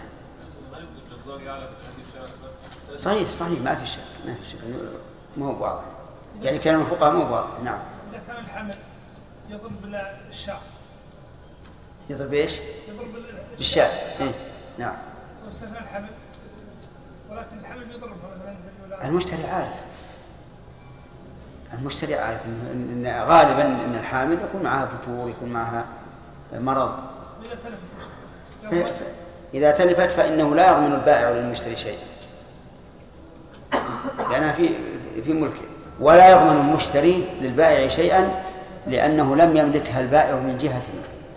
صحيح ما في شك ما هو واضح، يعني كلام الفقهاء ما هو واضح. نعم. إذا كان الحمل يضرب بالشاة. يضرب ايش؟ يضرب بالشاة. إيه؟ نعم. واستثنى الحمل ولكن الحمل يضربها مثلا. المشتري عارف إن غالبا إن الحامل يكون معها فتور، يكون معها مرض. إذا تلفت فإنه لا يضمن البائع للمشتري شيئا لأنها في ملكه، ولا يضمن المشتري للبائع شيئا لأنه لم يملكها البائع من جهته.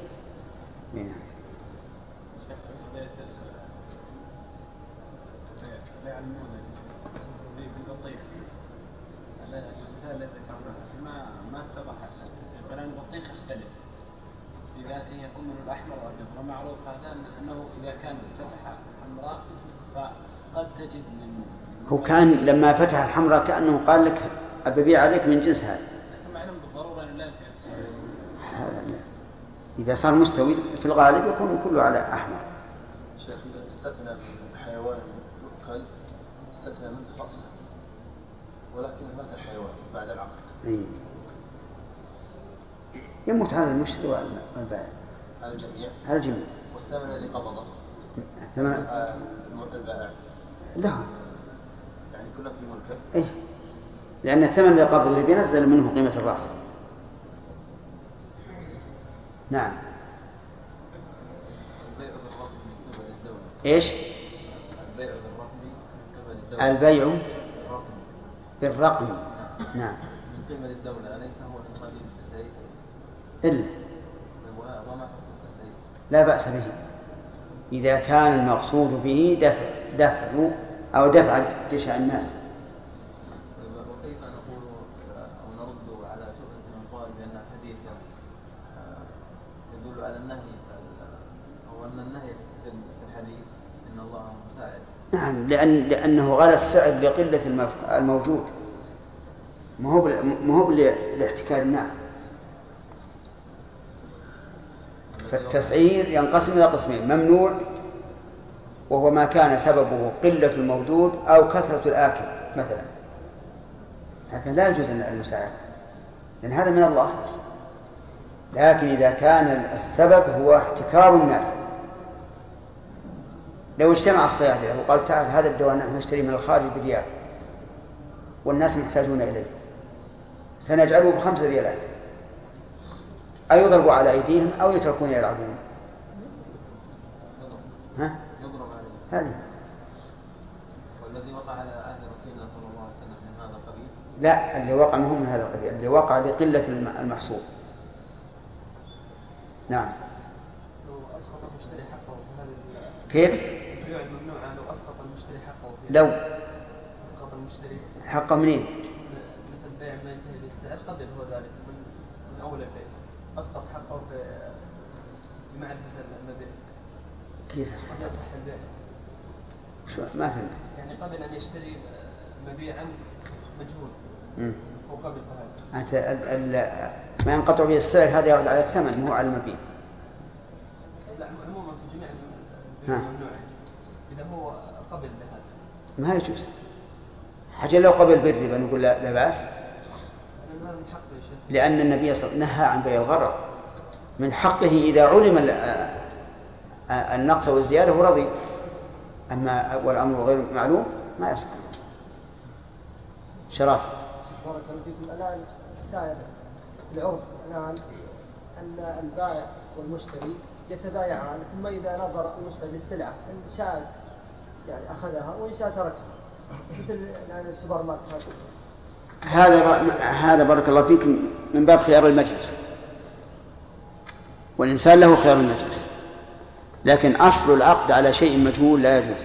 ومعروف هذا أنه إذا كان فتح حمراء فقد تجد من هو كان لما فتح الحمراء كأنه قال لك أبيع عليك من جنس هذا. معلوم بالضرورة أن لا ينفع. إذا صار مستوي في الغالب يكون كله على أحمر. شيخ إذا استثنى من حيوان يؤكل استثنى منه رأسه ولكن مات الحيوان بعد العقد. يموت على المشتري والبائع. على الجميع. على الجميع. والثمن الذي قبضه. ثمن. البائع. له. يعني كله في ملكه. إيه. لأن الثمن اللي قبضه بينزل منه قيمة الرأس. نعم. إيش؟ البيع بالرقم. نعم. من قبل الدولة أليس هو من قبيل التسعير؟ إلا. لا بأس به إذا كان المقصود به دفع جشع الناس. وكيف نقول أو نرد على شبهة من قال بأن الحديث يدل على النهي أو أن النهي في الحديث إن الله مساعد؟ نعم لأنه غلى السعر لقلة الموجود، ما هو لاحتكار الناس. فالتسعير ينقسم إلى قسمين: ممنوع وهو ما كان سببه قلة الموجود أو كثرة الآكل مثلا، هذا لا يجوز المساعدة لأن هذا من الله. لكن إذا كان السبب هو احتكار الناس، لو اجتمع الصيادلة وقال تعال هذا الدواء نحن نشتري من الخارج بريال والناس محتاجون إليه سنجعله ب5 ريالات، أيضربوا على أيديهم أو يتركون يلعبون؟ ها؟ هذه. والذي وقع على أهل رسول الله صلى الله عليه وسلم من هذا القبيل؟ لا، اللي وقع منهم من هذا القبيل، اللي وقع لقلة المحصول. نعم. لو أسقط المشتري حقه في هذا كيف؟ البيع الممنوع لو أسقط المشتري حقه في لو أسقط المشتري حقه منين؟ مثل بيع ما ينتهي بالسعر قبل هو ذلك من أول البيع أسقط حقه في معرفة المبيع. كيف أسقط؟ قد يصح البيع. شو ما فهمت؟ يعني قبل أن يشتري مبيعا مجهول هو قبل بهذا. أنت ما ينقطع به السعر هذا يعود على الثمن مو على المبيع. لا عموما في جميع الممنوع إذا هو قبل بهذا ما يجوز. حاجة لو قبل بالربا نقول لا بأس، لأن النبي صلى الله عليه وسلم نهى عن بيع الغرر. من حقه إذا علم النقص والزيادة ورضي، أما والأمر غير معلوم ما يصح. شرف. بارك الله فيكم. الآن السائر العرف الآن أن البائع والمشتري يتبايعان، ثم إذا نظر المشتري للسلعة إن شاء يعني أخذها وإن شاء تركها، مثل الآن السوبر ماركت. هذا بارك الله فيكم من باب خيار المجلس، والإنسان له خيار المجلس، لكن أصل العقد على شيء مجهول لا يجوز.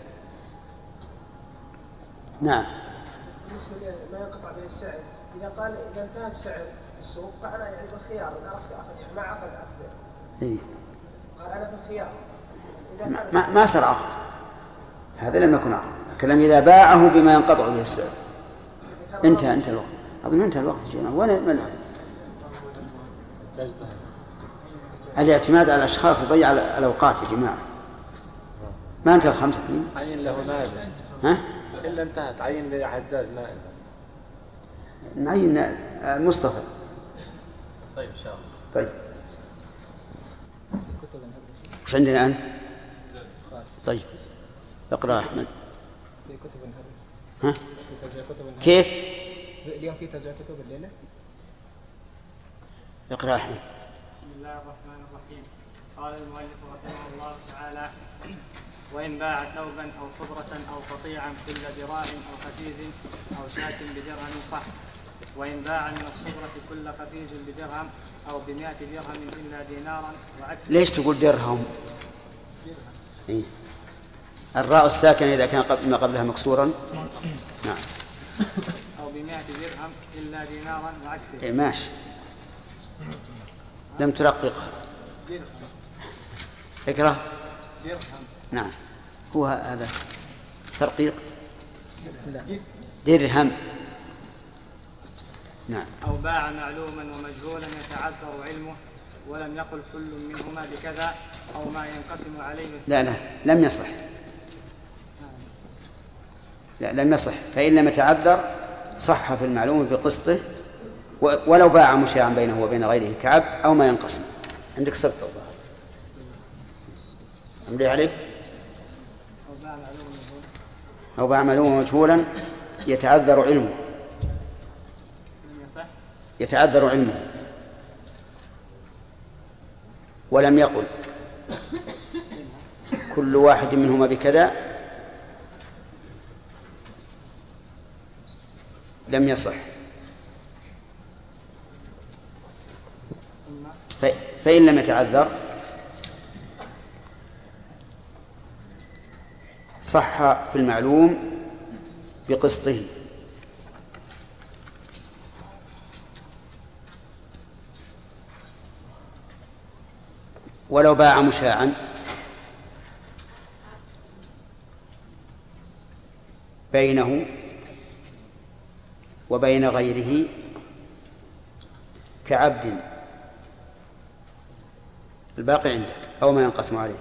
نعم. بالنسبة ما ينقطع به السعر، إذا قال إذا انتهى السعر في السوق فأنا يعني بالخيار، أنا أخذ يعني ما عقد عقد. إيه. قال أنا بالخيار. ما صار عقد، هذا لم يكن عقد. الكلام إذا باعه بما ينقطع به السعر. انتهى الوقت. أظن انتهى الوقت يا جماعة. وين الاعتماد على الأشخاص يضيع الأوقات يا جماعة. ما انتهى الخمس الحين. عين له نائب. ها؟ إلا انتهت عين لحجاج نائب. نعين نائب مصطفى. طيب إن شاء الله. طيب. وش عندنا الآن؟ طيب. اقرأ أحمد. في كتب الهرم. ها؟ في توزيع كتب الهرم. كيف؟ اليوم في توزيع كتب الليلة. اقرأ أحمد. بسم الله الرحمن الرحيم. قال المؤلف رحمه الله تعالى: وإن باع ثوبا أو صبرة أو قطيعا كل ذراع أو قفيز أو شاة بدرهم صح. وإن باع من الصبرة كل قفيز بدرهم أو ب100 درهم إلا دينارا وعكس. ليش تقول درهم؟ إيه؟ الراء الساكنة إذا كان ما قبلها مكسورا. نعم. أو ب100 درهم إلا دينارا وعكسه. إيه ماشي. لم ترققها. اقرأ. درهم. نعم. هو هذا ترقيق. درهم. نعم. أو باع معلوما ومجهولا يتعذر علمه ولم يقل كل منهما بكذا أو ما ينقسم عليه. لا لم يصح. لا لم يصح. فإن لم يتعذر صح في المعلوم بقسطه ولو باع مشاعا بينه وبين غيره كعبد أو ما ينقسم. عندك صدق الله أملي عليك. أو باع معلوما مجهولا يتعذر علمه. يتعذر علمه ولم يقل كل واحد منهما بكذا لم يصح. فإن لم يتعذر صح في المعلوم بقسطه. ولو باع مشاعا بينه وبين غيره كعبد الباقي عندك أو ما ينقسم عليه.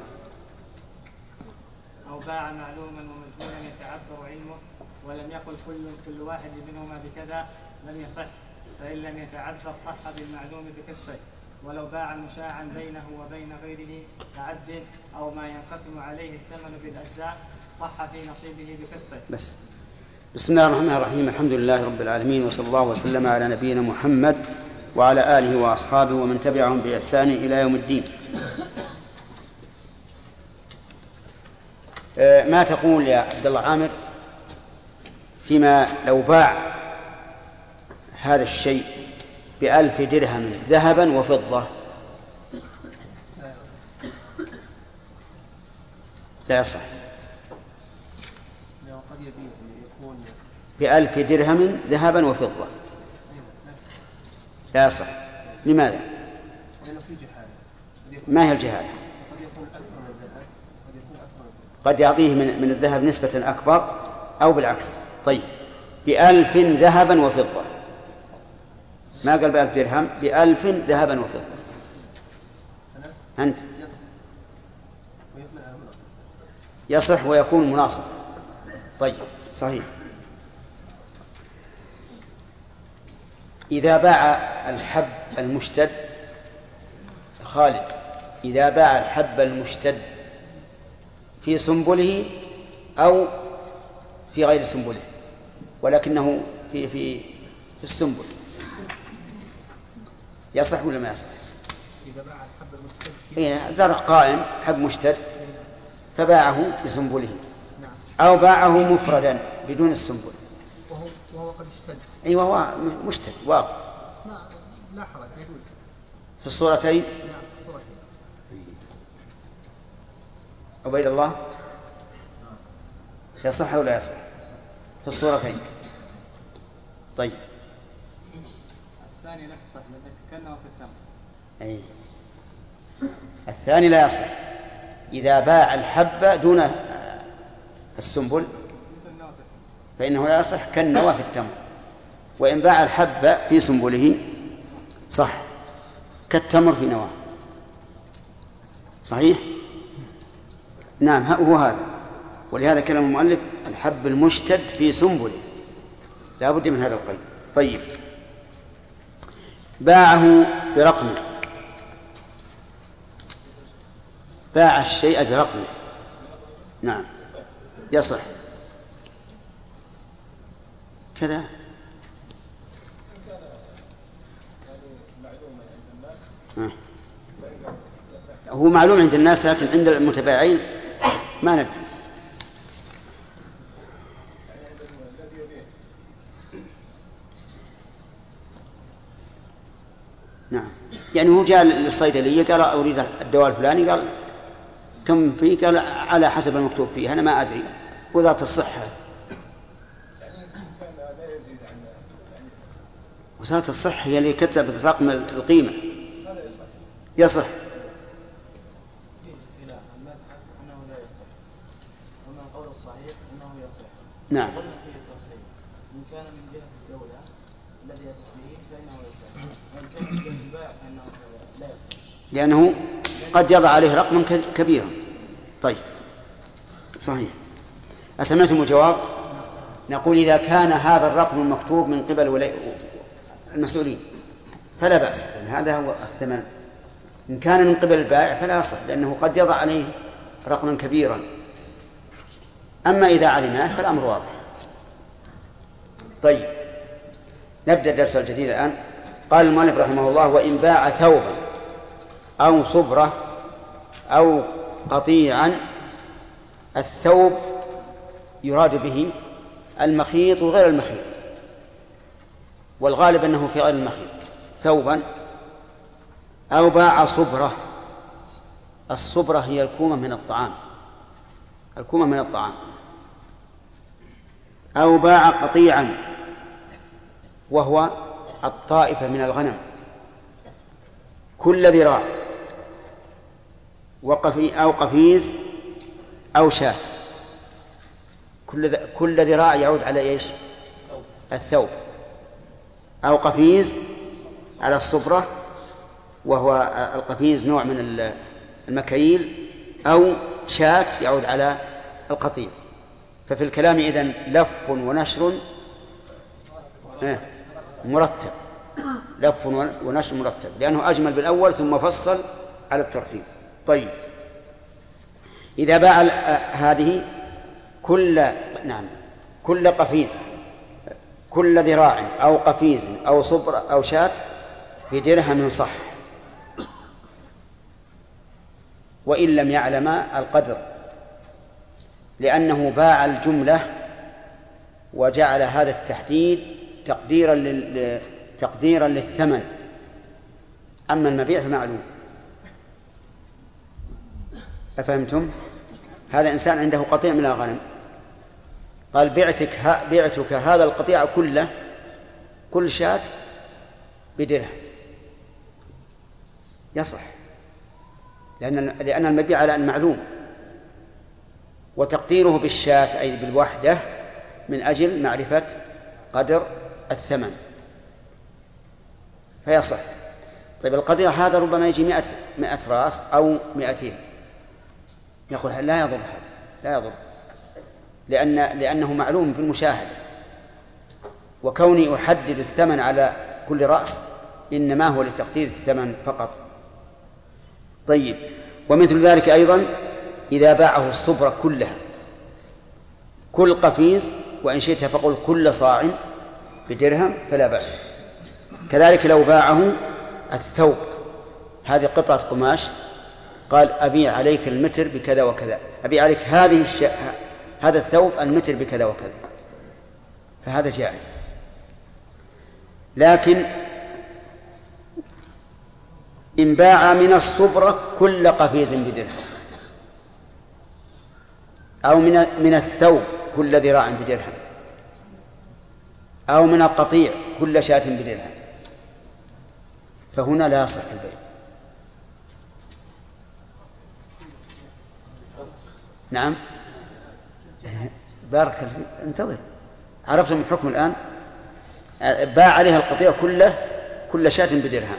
أو باع معلوما ومجهولا يتعذر علمه ولم يقل كل واحد منهما بكذا لم يصح. فإن لم يتعذر صح بالمعلوم بقسطه. ولو باع مشاعا بينه وبين غيره كعبد أو ما ينقسم عليه الثمن بالأجزاء صح في نصيبه بقسطه. بس. بسم الله الرحمن الرحيم. الحمد لله رب العالمين، وصلى الله وسلم على نبينا محمد وعلى آله وأصحابه ومن تبعهم بإحسان إلى يوم الدين. ما تقول يا عبد الله عامر فيما لو باع هذا الشيء ب1000 درهم ذهبا وفضة؟ لا يصح. ب1000 درهم ذهبا وفضة لا يصح. لماذا؟ ما هي الجهالة؟ قد يعطيه من الذهب نسبة أكبر أو بالعكس. طيب ب1000 ذهبا وفضة، ما قال ب1000 درهم، ب1000 ذهبا وفضة. أنت يصح ويكون مناصب. طيب صحيح. إذا باع الحب المشتد خالد، إذا باع الحب المشتد في سنبله أو في غير سنبله ولكنه في السنبل، يصح ولا ما يصح؟ إذا باع الحب المشتد زرع قائم حب مشتد فباعه بسنبله أو باعه مفردا بدون السنبل وهو قد اشتد. وهو مشتد واقف لا حرج يجوز في الصورتين. نعم في الصورتين. عبيد الله يصح أو لا يصح في الصورتين؟ طيب الثاني لا يصح لأنك كأنه في التمر. أي الثاني لا يصح إذا باع الحبة دون السنبل فإنه لا يصح كالنوى في التمر، وإن باع الحبة في سنبله صح كالتمر في نواه. صحيح؟ نعم هو هذا، ولهذا كلام المؤلف الحب المشتد في سنبله لا بد من هذا القيد. طيب باعه برقمه، باع الشيء برقمه، نعم يصح كذا. هو معلوم عند الناس لكن عند المتبايعين ما ندري. نعم يعني هو جاء للصيدلية قال أريد الدواء الفلاني، قال كم فيه؟ قال على حسب المكتوب فيه، أنا ما أدري، وزارة الصحة. وزارة الصحة هي اللي كتبت رقم القيمة. يصح نعم. قلنا فيه التفصيل، إن كان من جهة الدولة الذي يأتي به فإنه يصح، وإن كان من جهة البائع فإنه لا يصح، لأنه قد يضع عليه رقما كبيرا. طيب صحيح. أسمعتم الجواب؟ نقول إذا كان هذا الرقم المكتوب من قبل المسؤولين فلا بأس، هذا هو الثمن. إن كان من قبل البائع فلا يصح، لأنه قد يضع عليه رقما كبيرا. أما إذا علمناه فالأمر واضح. طيب نبدأ الدرس الجديد الآن. قال المؤلف رحمه الله: وإن باع ثوبا أو صبرة أو قطيعا. الثوب يراد به المخيط وغير المخيط، والغالب أنه في غير المخيط. ثوبا. أو باع صبرة. الصبرة هي الكومة من الطعام، الكومة من الطعام. أو باع قطيعا وهو الطائفة من الغنم، كل ذراع، أو قفيز أو شاة. كل ذراع يعود على إيش؟ الثوب. أو قفيز على الصبرة، وهو القفيز نوع من المكاييل، أو شاة يعود على القطيع. ففي الكلام إذن لف ونشر مرتب، لف ونشر مرتب، لأنه أجمل بالأول ثم فصل على الترتيب. طيب إذا باع هذه كل قفيز، كل ذراع أو قفيز أو صبر أو شاة بدرهم صح، وإن لم يعلم القدر، لأنه باع الجملة وجعل هذا التحديد تقديرا للثمن. أما المبيع فمعلوم. أفهمتم؟ هذا إنسان عنده قطيع من الغنم، قال بعتك هذا القطيع كله، كل شاة بدرهم، يصح، لأن المبيع على أن معلوم، وتقديره بالشاة أي بالوحدة من أجل معرفة قدر الثمن فيصح. طيب القطيع هذا ربما يجي 100 رأس أو 200، يقول لا يضر هذا، لا يضر، لأنه معلوم بالمشاهدة، وكوني أحدد الثمن على كل رأس إنما هو لتقدير الثمن فقط. طيب ومثل ذلك أيضا إذا باعه الصبرة كلها، كل قفيز، وإن شئت فقل كل صاع بدرهم فلا بأس. كذلك لو باعه الثوب، هذه قطعة قماش، قال أبيع عليك المتر بكذا وكذا، أبيع عليك هذا الثوب المتر بكذا وكذا، فهذا جائز. لكن إن باع من الصبرة كل قفيز بدرهم، أو من الثوب كل ذراع بدرهم، أو من القطيع كل شاة بدرهم، فهنا لا يصح البيع. نعم، بارك انتظر، عرفتم الحكم الآن. باع عليها القطيع كل شاة بدرهم،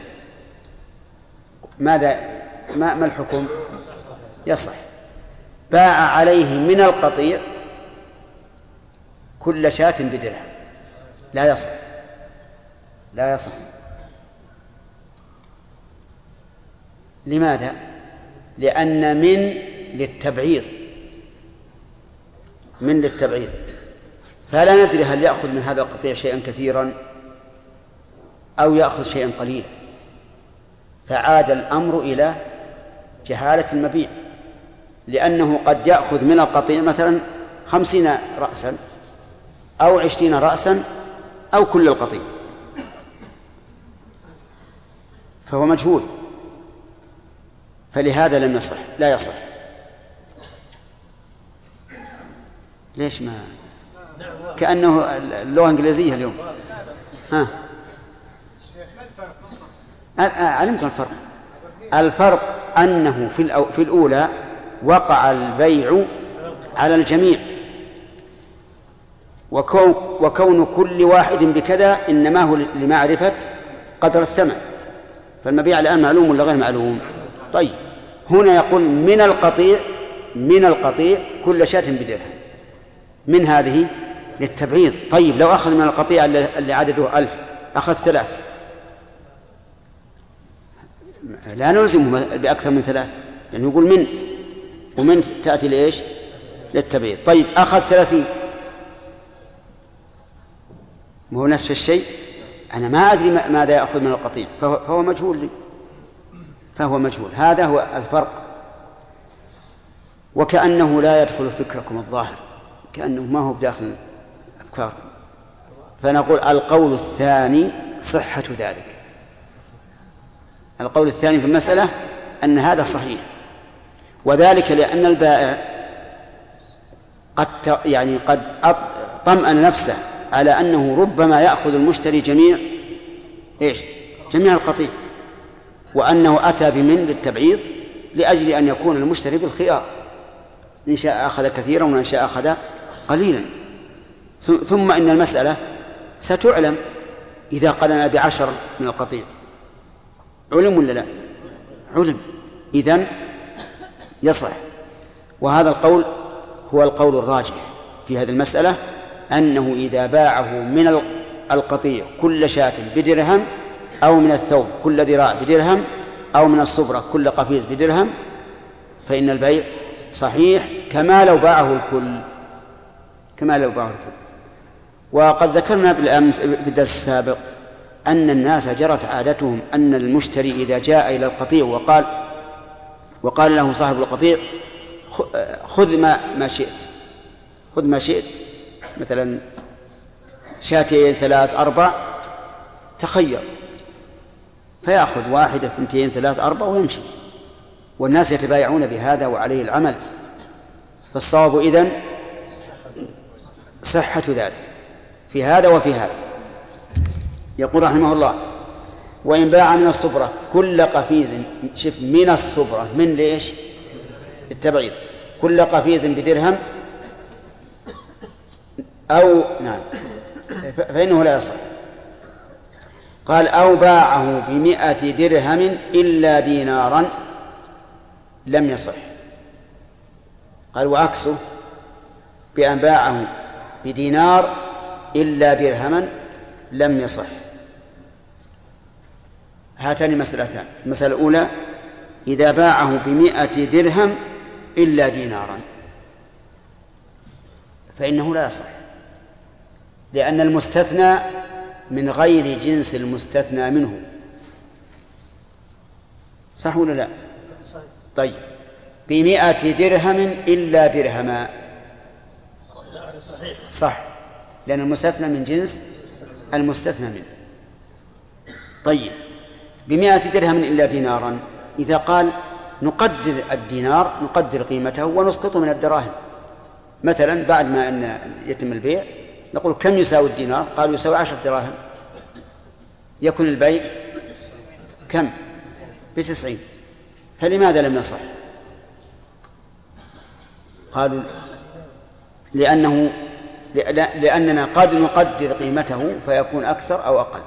ماذا ما الحكم؟ يصح. باع عليه من القطيع كل شاة بدرهم، لا يصح، لا يصح. لماذا؟ لأن من للتبعيض، من للتبعيض، فلا ندري هل يأخذ من هذا القطيع شيئا كثيرا أو يأخذ شيئا قليلا، فعاد الأمر إلى جهالة المبيع، لأنه قد يأخذ من القطيع مثلا 50 رأسا أو 20 رأسا أو كل القطيع، فهو مجهول، فلهذا لم يصح، لا يصح. ليش ما كأنه اللغة الإنجليزية اليوم؟ ها، علمكم الفرق. الفرق أنه في الأولى وقع البيع على الجميع، وكون كل واحد بكذا إنما هو لمعرفة قدر الثمن، فالمبيع الآن معلوم ولا غير معلوم؟ طيب، هنا يقول من القطيع كل شاة بدرهم، من هذه للتبعيض. طيب، لو أخذ من القطيع اللي عدده 1000 أخذ 3، لا نلزمه بأكثر من 3، لأنه يقول من، ومن تأتي لإيش؟ للتبعيض. طيب، أخذ 30، وهو نصف الشيء، أنا ما أدري ماذا يأخذ من القطيع، فهو مجهول لي، فهو مجهول. هذا هو الفرق. وكأنه لا يدخل فكركم الظاهر، كأنه ما هو بداخل أفكاركم. فنقول القول الثاني صحة ذلك. القول الثاني في المسألة أن هذا صحيح، وذلك لأن البائع قد طمأن نفسه على أنه ربما يأخذ المشتري جميع القطيع، وأنه أتى بمن للتبعيض لأجل أن يكون المشتري بالخيار، إن شاء أخذ كثيرا وإن شاء أخذ قليلا. ثم إن المسألة ستعلم إذا قلنا ب10 من القطيع، علم ولا لا؟ علم، إذن يصح. وهذا القول هو القول الراجح في هذه المسألة، أنه إذا باعه من القطيع كل شاة بدرهم، أو من الثوب كل ذراع بدرهم، أو من الصبرة كل قفيز بدرهم، فإن البيع صحيح كما لو باعه الكل، كما لو باعه الكل. وقد ذكرنا بالأمس في الدرس السابق أن الناس جرت عادتهم أن المشتري إذا جاء إلى القطيع وقال له صاحب القطيع خذ ما شئت، خذ ما شئت، مثلا 2 3 4، تخير، فيأخذ 1 2 3 4 ويمشي، والناس يتبايعون بهذا وعليه العمل. فالصواب إذن صحة ذلك في هذا وفي هذا. يقول رحمه الله: وإن باع من الصبرة كل قفيز، شف من الصبرة، من ليش؟ التبعيض، كل قفيز بدرهم، أو نعم، فإنه لا يصح. قال: أو باعه ب100 درهم إلا دينارا لم يصح. قال: وعكسه بأن باعه بدينار إلا درهما لم يصح. هاتان مسألتان. المسألة الأولى: إذا باعه ب100 درهم إلا دينارا، فإنه لا يصح، لأن المستثنى من غير جنس المستثنى منه. صح ولا لا؟ طيب، ب100 درهم إلا درهما، صح، لأن المستثنى من جنس المستثنى منه. طيب، ب100 درهم إلا دينارا، إذا قال نقدر الدينار، نقدر قيمته ونسقطه من الدراهم. مثلا بعد ما أن يتم البيع نقول كم يساوي الدينار؟ قالوا يساوي 10 دراهم، يكون البيع كم؟ ب90. فلماذا لم يصح؟ قالوا لأننا قد نقدر قيمته فيكون أكثر أو أقل.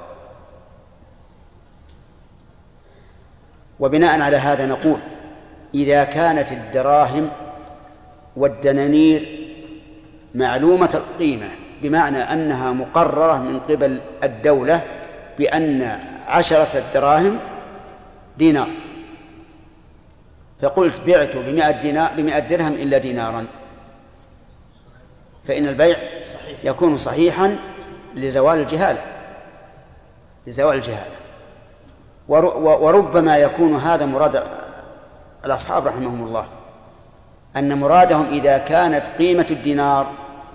وبناء على هذا نقول إذا كانت الدراهم والدنانير معلومة القيمة، بمعنى أنها مقررة من قبل الدولة بأن 10 دراهم دينار، فقلت بعت ب100 درهم إلا دينارا، فإن البيع يكون صحيحا لزوال الجهالة. وربما يكون هذا مراد الأصحاب رحمهم الله، أن مرادهم إذا كانت قيمة الدينار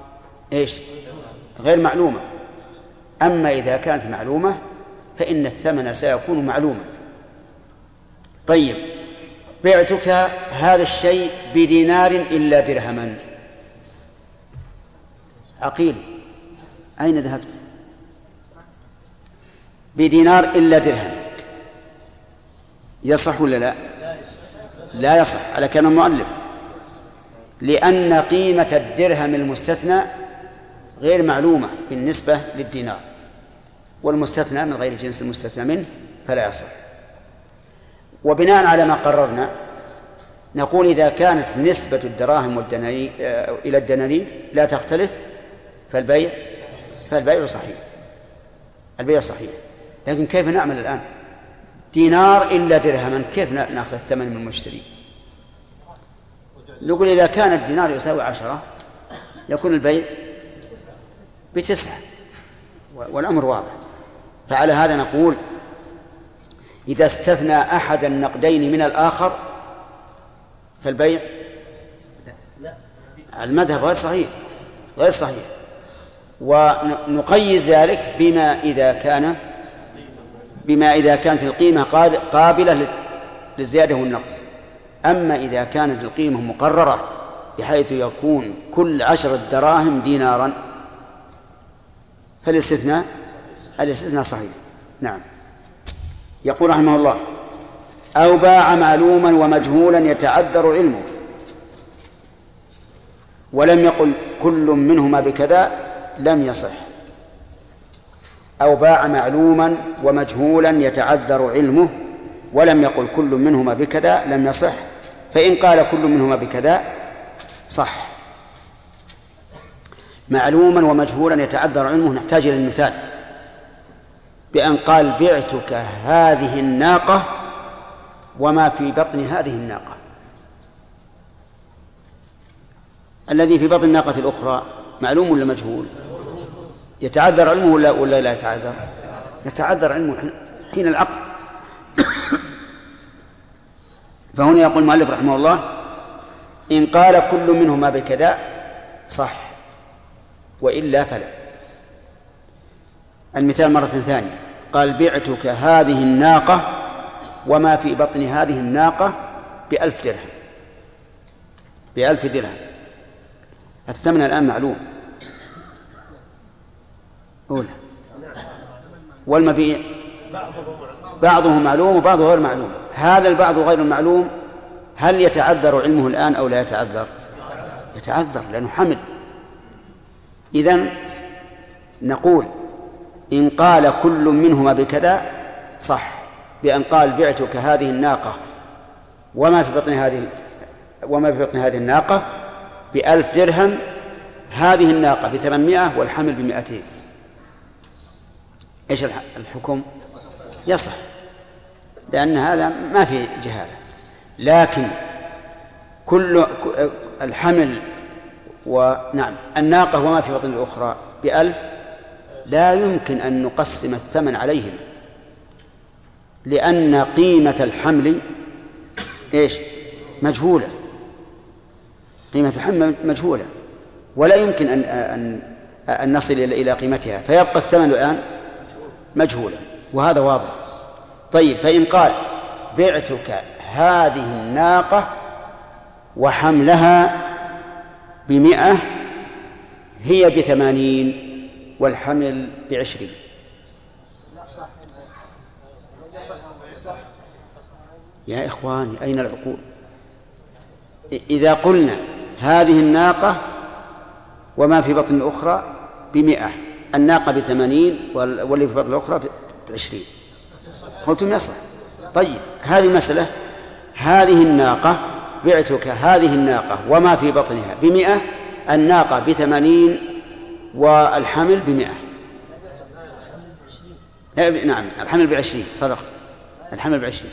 غير معلومة، أما إذا كانت معلومة فإن الثمن سيكون معلوما. طيب، بعتك هذا الشيء بدينار إلا درهما. عقيلي، أين ذهبت؟ بدينار إلا درهم، يصح ولا لا؟ لا يصح على كلام المؤلف، لأن قيمة الدرهم المستثنى غير معلومة بالنسبة للدينار، والمستثنى من غير جنس المستثنى منه فلا يصح. وبناء على ما قررنا نقول إذا كانت نسبة الدراهم والدنانير إلى الدنانير لا تختلف فالبيع صحيح، البيع صحيح. لكن كيف نعمل الآن؟ دينار إلا درهما، كيف نأخذ الثمن من المشتري؟ نقول إذا كان الدينار يساوي 10 يكون البيع ب9، والأمر واضح. فعلى هذا نقول إذا استثنى أحد النقدين من الآخر فالبيع المذهب غير صحيح. ونقيد ذلك بما إذا كانت القيمة قابلة للزيادة والنقص. أما إذا كانت القيمة مقررة بحيث يكون كل 10 دراهم دينارا فالاستثناء صحيح. نعم. يقول رحمه الله: أو باع معلوما ومجهولا يتعذر علمه، ولم يقل كل منهما بكذا، لم يصح. أو باع معلوما ومجهولا يتعذر علمه ولم يقل كل منهما بكذا، لم يصح. فإن قال كل منهما بكذا صح. معلوما ومجهولا يتعذر علمه نحتاج إلى المثال، بأن قال بعتك هذه الناقة وما في بطن هذه الناقة. الذي في بطن الناقة الأخرى معلوم ولا مجهول؟ يتعذر علمه ولا لا يتعذر؟ يتعذر علمه حين العقد. فهنا يقول المؤلف رحمه الله: إن قال كل منهما بكذا صح، وإلا فلا. المثال مرة ثانية: قال بعتك هذه الناقة وما في بطن هذه الناقة ب1000 درهم، ب1000 درهم. الثمن الآن معلوم، أولى. والمبيع بعضه معلوم وبعضه غير معلوم. هذا البعض غير المعلوم هل يتعذر علمه الآن أو لا يتعذر؟ يتعذر لأنه حمل. إذن نقول إن قال كل منهما بكذا صح، بأن قال بعتك هذه الناقة وما في بطن هذه الناقة ب1000 درهم، هذه الناقة ب800 والحمل ب200. إيش الحكم؟ يصح، لأن هذا ما في جهالة. لكن كل الحمل الناقة وما في بطن الأخرى ب1000 لا يمكن أن نقسم الثمن عليهما، لأن قيمة الحمل مجهولة. قيمة الحمل مجهولة ولا يمكن أن نصل إلى قيمتها، فيبقى الثمن الآن مجهولا، وهذا واضح. طيب فإن قال بعتك هذه الناقة وحملها 100 هي ب80 والحمل ب20. يا إخواني أين العقول؟ إذا قلنا هذه الناقة وما في بطن الأخرى ب100، الناقة ب80 واللي في بطن الأخرى ب20، قلتم يصح. طيب هذه المسألة، هذه الناقة بعتك هذه الناقة وما في بطنها ب100، الناقة ب80 والحمل ب100. نعم الحمل ب20، صدق، الحمل ب20.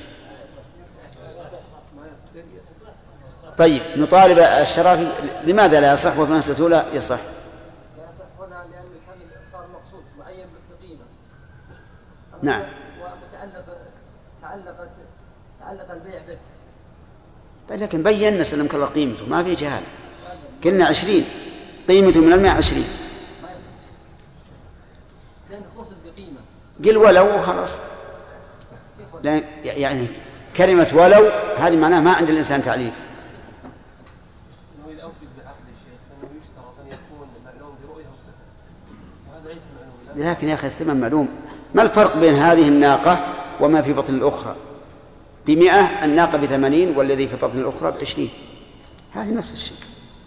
طيب نطالب الشرافي لماذا لا يصح وفي مسألته لا يصح؟ لا يصح هنا لأن الحمل صار مقصود معين بقيمة. نعم. تعلق البيع به. طيب لكن بينا سلمك الله قيمته، ما في جهالة. قلنا 20 قيمته من 120. ما يصح لأن قصد بقيمة. قل ولو خلاص. يعني كلمة ولو هذه معناها ما عند الإنسان تعليف. لكن يا أخي الثمن معلوم. ما الفرق بين هذه الناقة وما في بطن الأخرى؟ ب100 الناقة ب80 والذي في بطن الأخرى ب20، هذه نفس الشيء.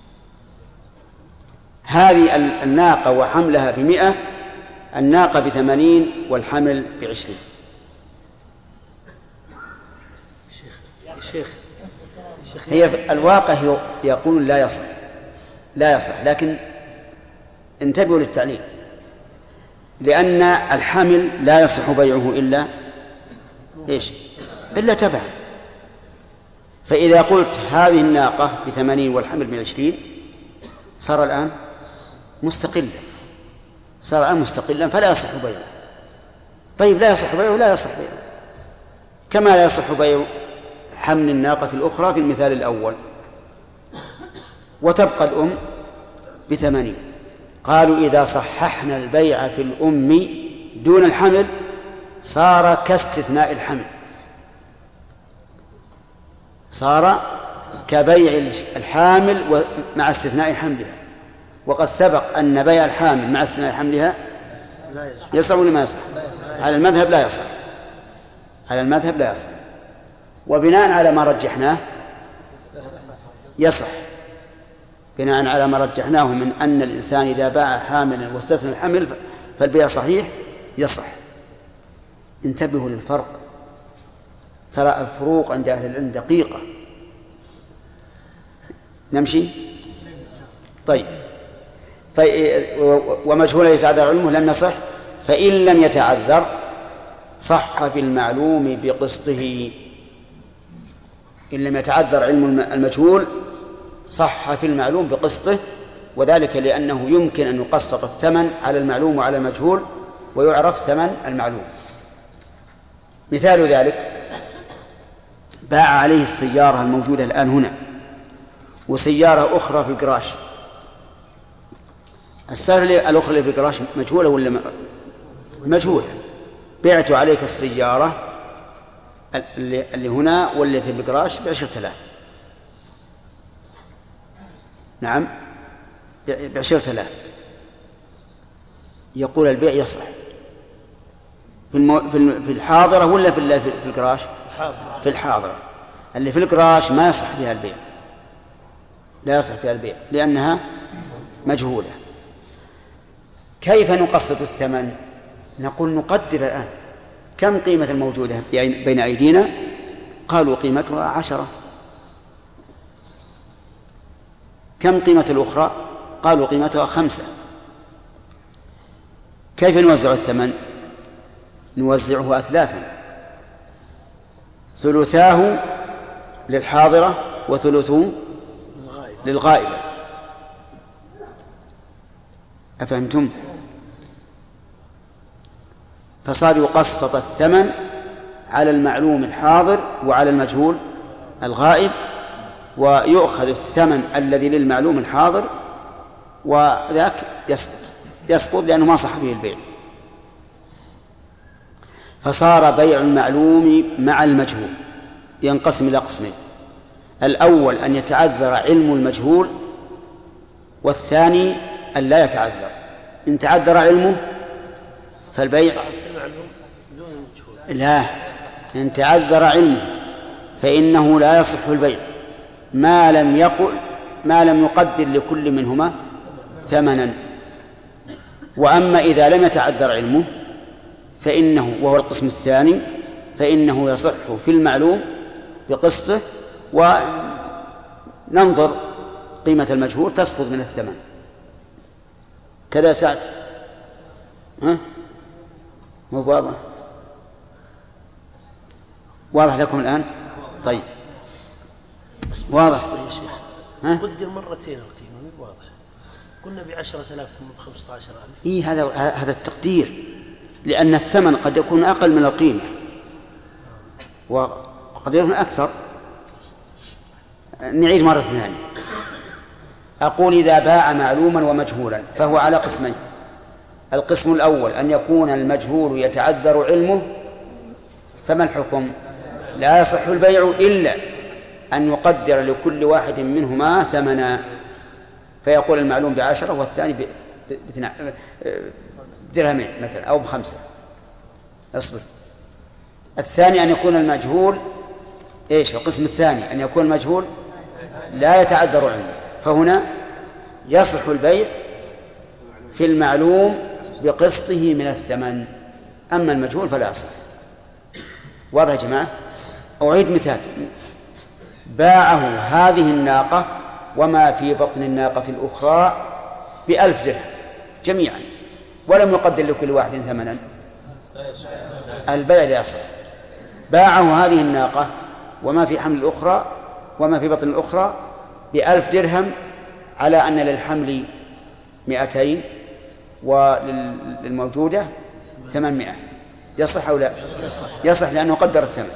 هذه الناقة وحملها ب100، الناقة ب80 والحمل ب20. شيخ هي الواقع يقول لا يصح، لكن انتبهوا للتعليل، لأن الحمل لا يصح بيعه إلا تبعا. فإذا قلت هذه الناقة ب80 والحمل ب20 صار الآن مستقلا فلا يصح بيعه. طيب لا يصح بيعه كما لا يصح بيع حمل الناقة الأخرى في المثال الأول، وتبقى الأم ب80. قالوا إذا صححنا البيع في الأم دون الحمل صار كاستثناء الحمل، صار كبيع الحامل مع استثناء حملها. وقد سبق أن بيع الحامل مع استثناء حملها يصح ولا ما يصح؟ على المذهب لا يصح. وبناء على ما رجحناه يصح، بناء على ما رجحناه من أن الإنسان إذا باع حاملا واستثنى الحمل فالبيع صحيح يصح. انتبهوا للفرق، ترى الفروق عند أهل العلم دقيقة. نمشي. طيب ومجهول يتعذر علمه لم يصح، فإن لم يتعذر صح في المعلوم بقسطه. إن لم يتعذر علم المجهول صح في المعلوم بقسطه، وذلك لأنه يمكن أن يقسط الثمن على المعلوم وعلى المجهول ويعرف ثمن المعلوم. مثال ذلك باع عليه السيارة الموجودة الآن هنا وسيارة أخرى في الجراج. السيارة الأخرى اللي في الجراج مجهولة ولا مجهولة؟ بعت عليك السيارة اللي هنا واللي في الجراج ب10,000. نعم ب10,000. يقول البيع يصح في الحاضرة ولا في الجراج؟ في الحاضرة. اللي في الجراج ما يصح فيها البيع، لا يصح فيها البيع لأنها مجهولة. كيف نقسط الثمن؟ نقول نقدر الآن كم قيمة الموجودة بين أيدينا؟ قالوا قيمتها 10. كم قيمة الأخرى؟ قالوا قيمتها 5. كيف نوزع الثمن؟ نوزعه أثلاثا، ثلثاه للحاضرة وثلثه للغائبة. أفهمتم؟ فصار يقسط الثمن على المعلوم الحاضر وعلى المجهول الغائب، ويؤخذ الثمن الذي للمعلوم الحاضر وذاك يسقط لأنه ما صح به البيع. فصار بيع المعلوم مع المجهول ينقسم إلى قسمين: الأول أن يتعذر علم المجهول، والثاني أن لا يتعذر. إن تعذر علمه فالبيع لا، إن تعذر علمه فإنه لا يصح البيع ما لم يقدر لكل منهما ثمنا. وأما إذا لم يتعذر علمه فإنه، وهو القسم الثاني، فإنه يصح في المعلوم بقسطه، وننظر قيمة المجهول تسقط من الثمن. كذا سعد؟ مو واضح؟ واضح لكم الآن؟ طيب واضح يا شيخ. قدر مرتين القيمة مو واضح. قلنا ب10,000 ثم ب15,000. إيه هذا التقدير، لأن الثمن قد يكون أقل من القيمة وقد يكون أكثر. نعيد مرة ثانية. أقول إذا باع معلوما ومجهولا فهو على قسمين: القسم الأول أن يكون المجهول يتعذر علمه، فما الحكم؟ لا يصح البيع إلا أن يقدر لكل واحد منهما ثمنا، فيقول المعلوم ب10 والثاني بدرهمين مثلا أو ب5. اصبر. الثاني أن يكون المجهول القسم الثاني أن يكون المجهول لا يتعذر علمه، فهنا يصح البيع في المعلوم بقسطه من الثمن، أما المجهول فلا يصح. واضح يا جماعة؟ أعيد مثال: باعه هذه الناقة وما في بطن الناقة الأخرى ب1,000 درهم جميعا، ولم يقدر لكل واحد ثمنا، البيع لا يصح. باعه هذه الناقة وما في حمل الأخرى وما في بطن الأخرى ب1,000 درهم، على أن للحمل 200 وللموجودة 800. يصح أو لا؟ يصح، لأنه قدر الثمن.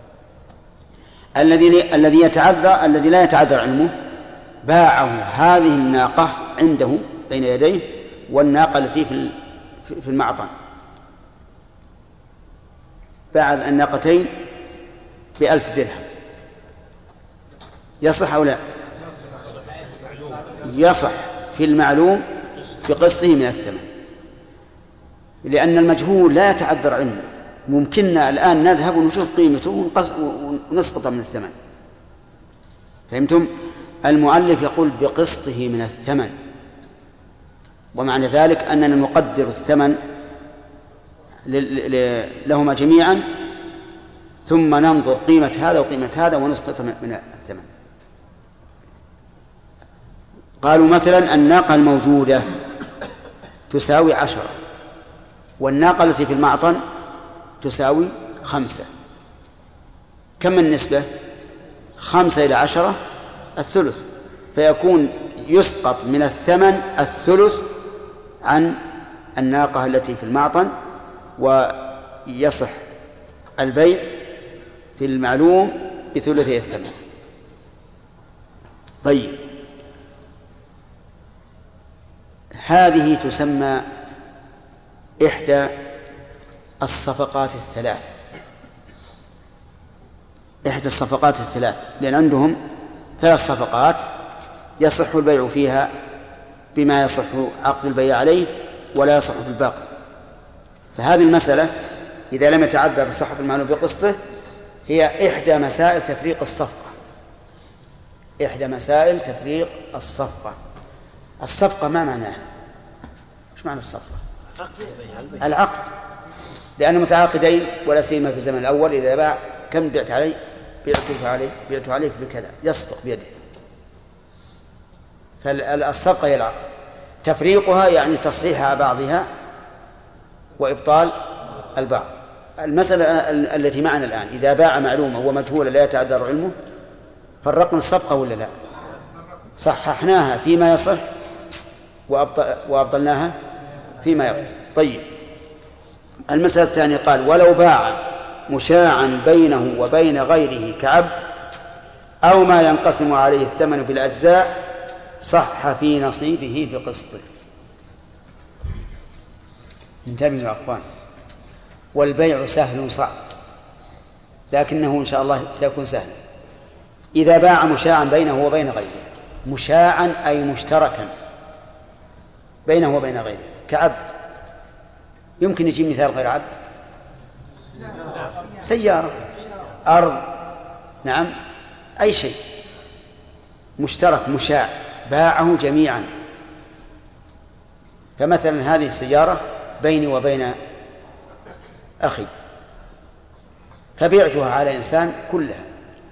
الذي لا يتعذر علمه باعه هذه الناقة عنده بين يديه والناقة التي في المعطن، باع الناقتين ب1,000 درهم. يصح أو لا؟ يصح في المعلوم بقسطه من الثمن، لأن المجهول لا يتعذر علمه. ممكننا الآن نذهب ونشوف قيمته ونسقط من الثمن. فهمتم؟ المؤلف يقول بقسطه من الثمن، ومعنى ذلك أننا نقدر الثمن لهما جميعا، ثم ننظر قيمة هذا وقيمة هذا ونسقط من الثمن. قالوا مثلا الناقة الموجودة تساوي 10، والناقة التي في المعطن تساوي 5. كم النسبة؟ 5 إلى 10 الثلث، فيكون يسقط من الثمن الثلث عن الناقة التي في المعطن، ويصح البيع في المعلوم بثلثي الثمن. طيب، هذه تسمى إحدى الصفقات الثلاث. إحدى الصفقات الثلاث، لأن عندهم 3 صفقات يصح البيع فيها بما يصح عقد البيع عليه ولا يصح في الباقي. فهذه المسألة إذا لم يتعذر صحة المعلوم بقسطه هي إحدى مسائل تفريق الصفقة. إحدى مسائل تفريق الصفقة. الصفقة ما معناها؟ إيش معنى الصفقة؟ العقد، لأن متعاقدين، ولا سيما في الزمن الأول إذا باع كم بعت علي؟ بعت عليك بكذا، يصدق بيده. فالصفقة هي العقد. تفريقها يعني تصحيح بعضها وإبطال البعض. المسألة التي معنا الآن إذا باع معلومة ومجهولة لا يتعذر علمه، فرقنا الصفقة ولا لا؟ صححناها فيما يصح وأبطلناها فيما يبطل. طيب، المسألة الثانية قال ولو باع مشاعا بينه وبين غيره كعبد أو ما ينقسم عليه الثمن بالأجزاء صح في نصيبه بقسطه. انتبهوا يا أخوان، والبيع سهل صعب، لكنه إن شاء الله سيكون سهلا. إذا باع مشاعا بينه وبين غيره، مشاعا أي مشتركا بينه وبين غيره، كعبد. يمكن يجيب مثال غير عبد؟ سيارة، أرض، نعم، أي شيء مشترك مشاع، باعه جميعا. فمثلا هذه السيارة بيني وبين أخي، فبعتها على إنسان كلها،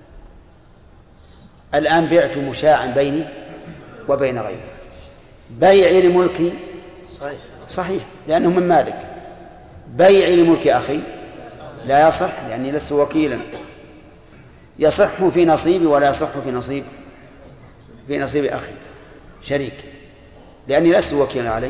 الآن بعت مشاعا بيني وبين غيره. بيعي لملكي صحيح لأنه من مالك، بيعي لملك أخي لا يصح لأني لست وكيلا، يصح في نصيبي ولا يصح في نصيب أخي شريك، لأني لست وكيلا عليه.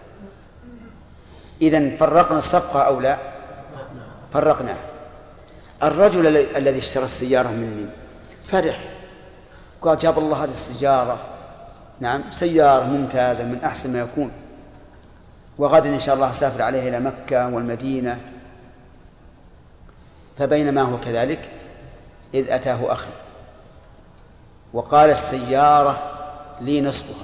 إذن فرقنا الصفقة أو لا؟ فرقناها. الرجل الذي اشترى السيارة مني فرح، قال جاب الله هذه السيارة، نعم سيارة ممتازة من أحسن ما يكون، وغدا إن شاء الله أسافر عليها إلى مكة والمدينة. فبينما هو كذلك إذ أتاه أخي وقال السيارة لي نصفها،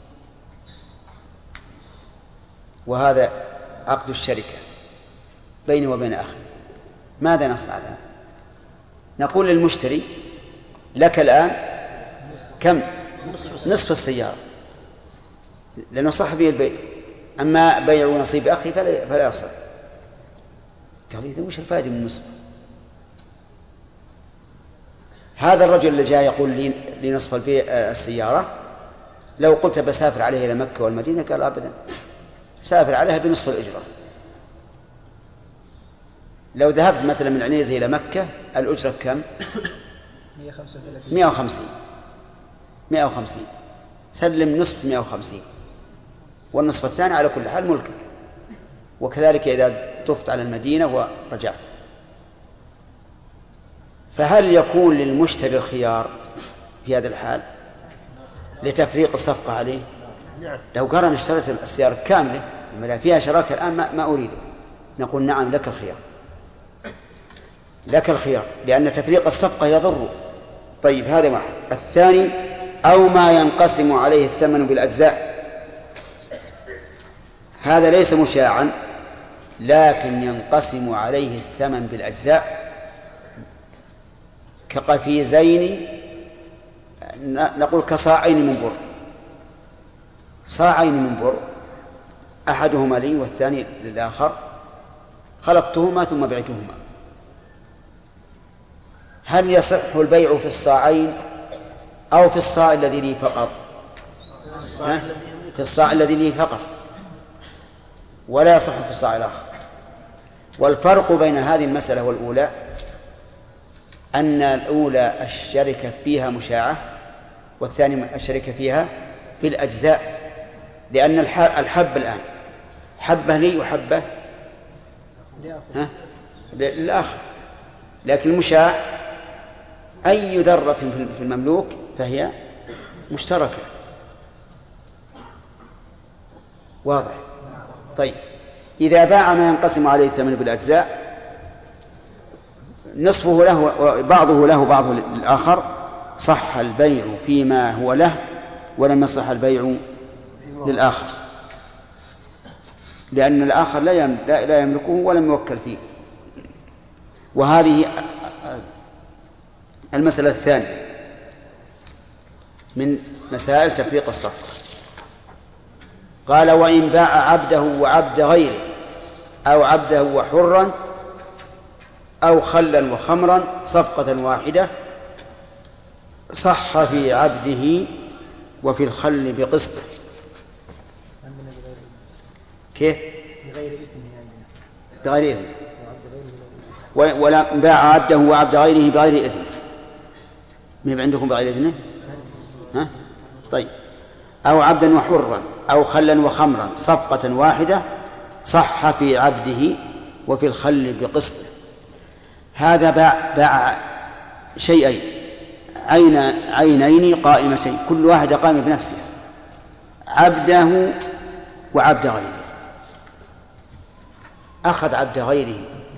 وهذا عقد الشركة بيني وبين أخي. ماذا نصنع الآن؟ نقول للمشتري لك الآن كم؟ نصف السيارة، لأنه صح به البيع، أما بيع نصيب أخي فلا يصح. قال إذا وش الفائدة من النصف؟ هذا الرجل اللي جاء يقول لي نصف السيارة، لو قلت بسافر عليه إلى مكة والمدينة قال أبدا، سافر عليها بنصف الأجرة. لو ذهبت مثلا من عنيزة إلى مكة الأجرة كم؟ 150. سلم نصف 150، والنصف الثاني على كل حال ملكك. وكذلك إذا طفت على المدينة ورجعت. فهل يكون للمشتري الخيار في هذا الحال لتفريق الصفقة عليه؟ لو قال أنا اشتريت السيارة كاملة ما فيها شراكة الآن ما أريده، نقول نعم لك الخيار، لك الخيار، لأن تفريق الصفقة يضر. طيب هذا واحد. الثاني أو ما ينقسم عليه الثمن بالأجزاء، هذا ليس مشاعا لكن ينقسم عليه الثمن بالأجزاء، كقفيزين، نقول كصاعين من بر، صاعين من بر أحدهما لي والثاني للآخر، خلطتهما ثم بعتهما. هل يصح البيع في الصاعين أو في الصاع الذي لي فقط؟ في الصاع الذي لي فقط، ولا يصح في الصاع الآخر. والفرق بين هذه المسألة والأولى أن الأولى الشركة فيها مشاعة، والثاني الشركة فيها في الأجزاء، لأن الحب الآن حبة لي وحبة للآخر، لكن المشاع أي ذرة في المملوك فهي مشتركة. واضح؟ طيب إذا باع ما ينقسم عليه الثمن بالأجزاء، نصفه له وبعضه له بعضه للآخر، صح البيع فيما هو له ولم يصح البيع للآخر، لأن الآخر لا يملكه ولم يوكل فيه. وهذه المسألة الثانية من مسائل تفريق الصفقة. قال وإن باع عبده وعبد غيره أو عبده وحرا أو خلا وخمرا صفقة واحدة صح في عبده وفي الخل بقسطه. كيف؟ بغير إذنه. ولا باع عبده وعبد غيره بغير إذنه. ما عندكم بغير إذنه؟ ها؟ طيب. أو عبدا وحرا أو خلا وخمرا صفقة واحدة صح في عبده وفي الخل بقسطه. هذا باع شيئين، عينين قائمتين، كل واحدة قائمة بنفسها، عبده وعبد غيره. أخذ عبد غيره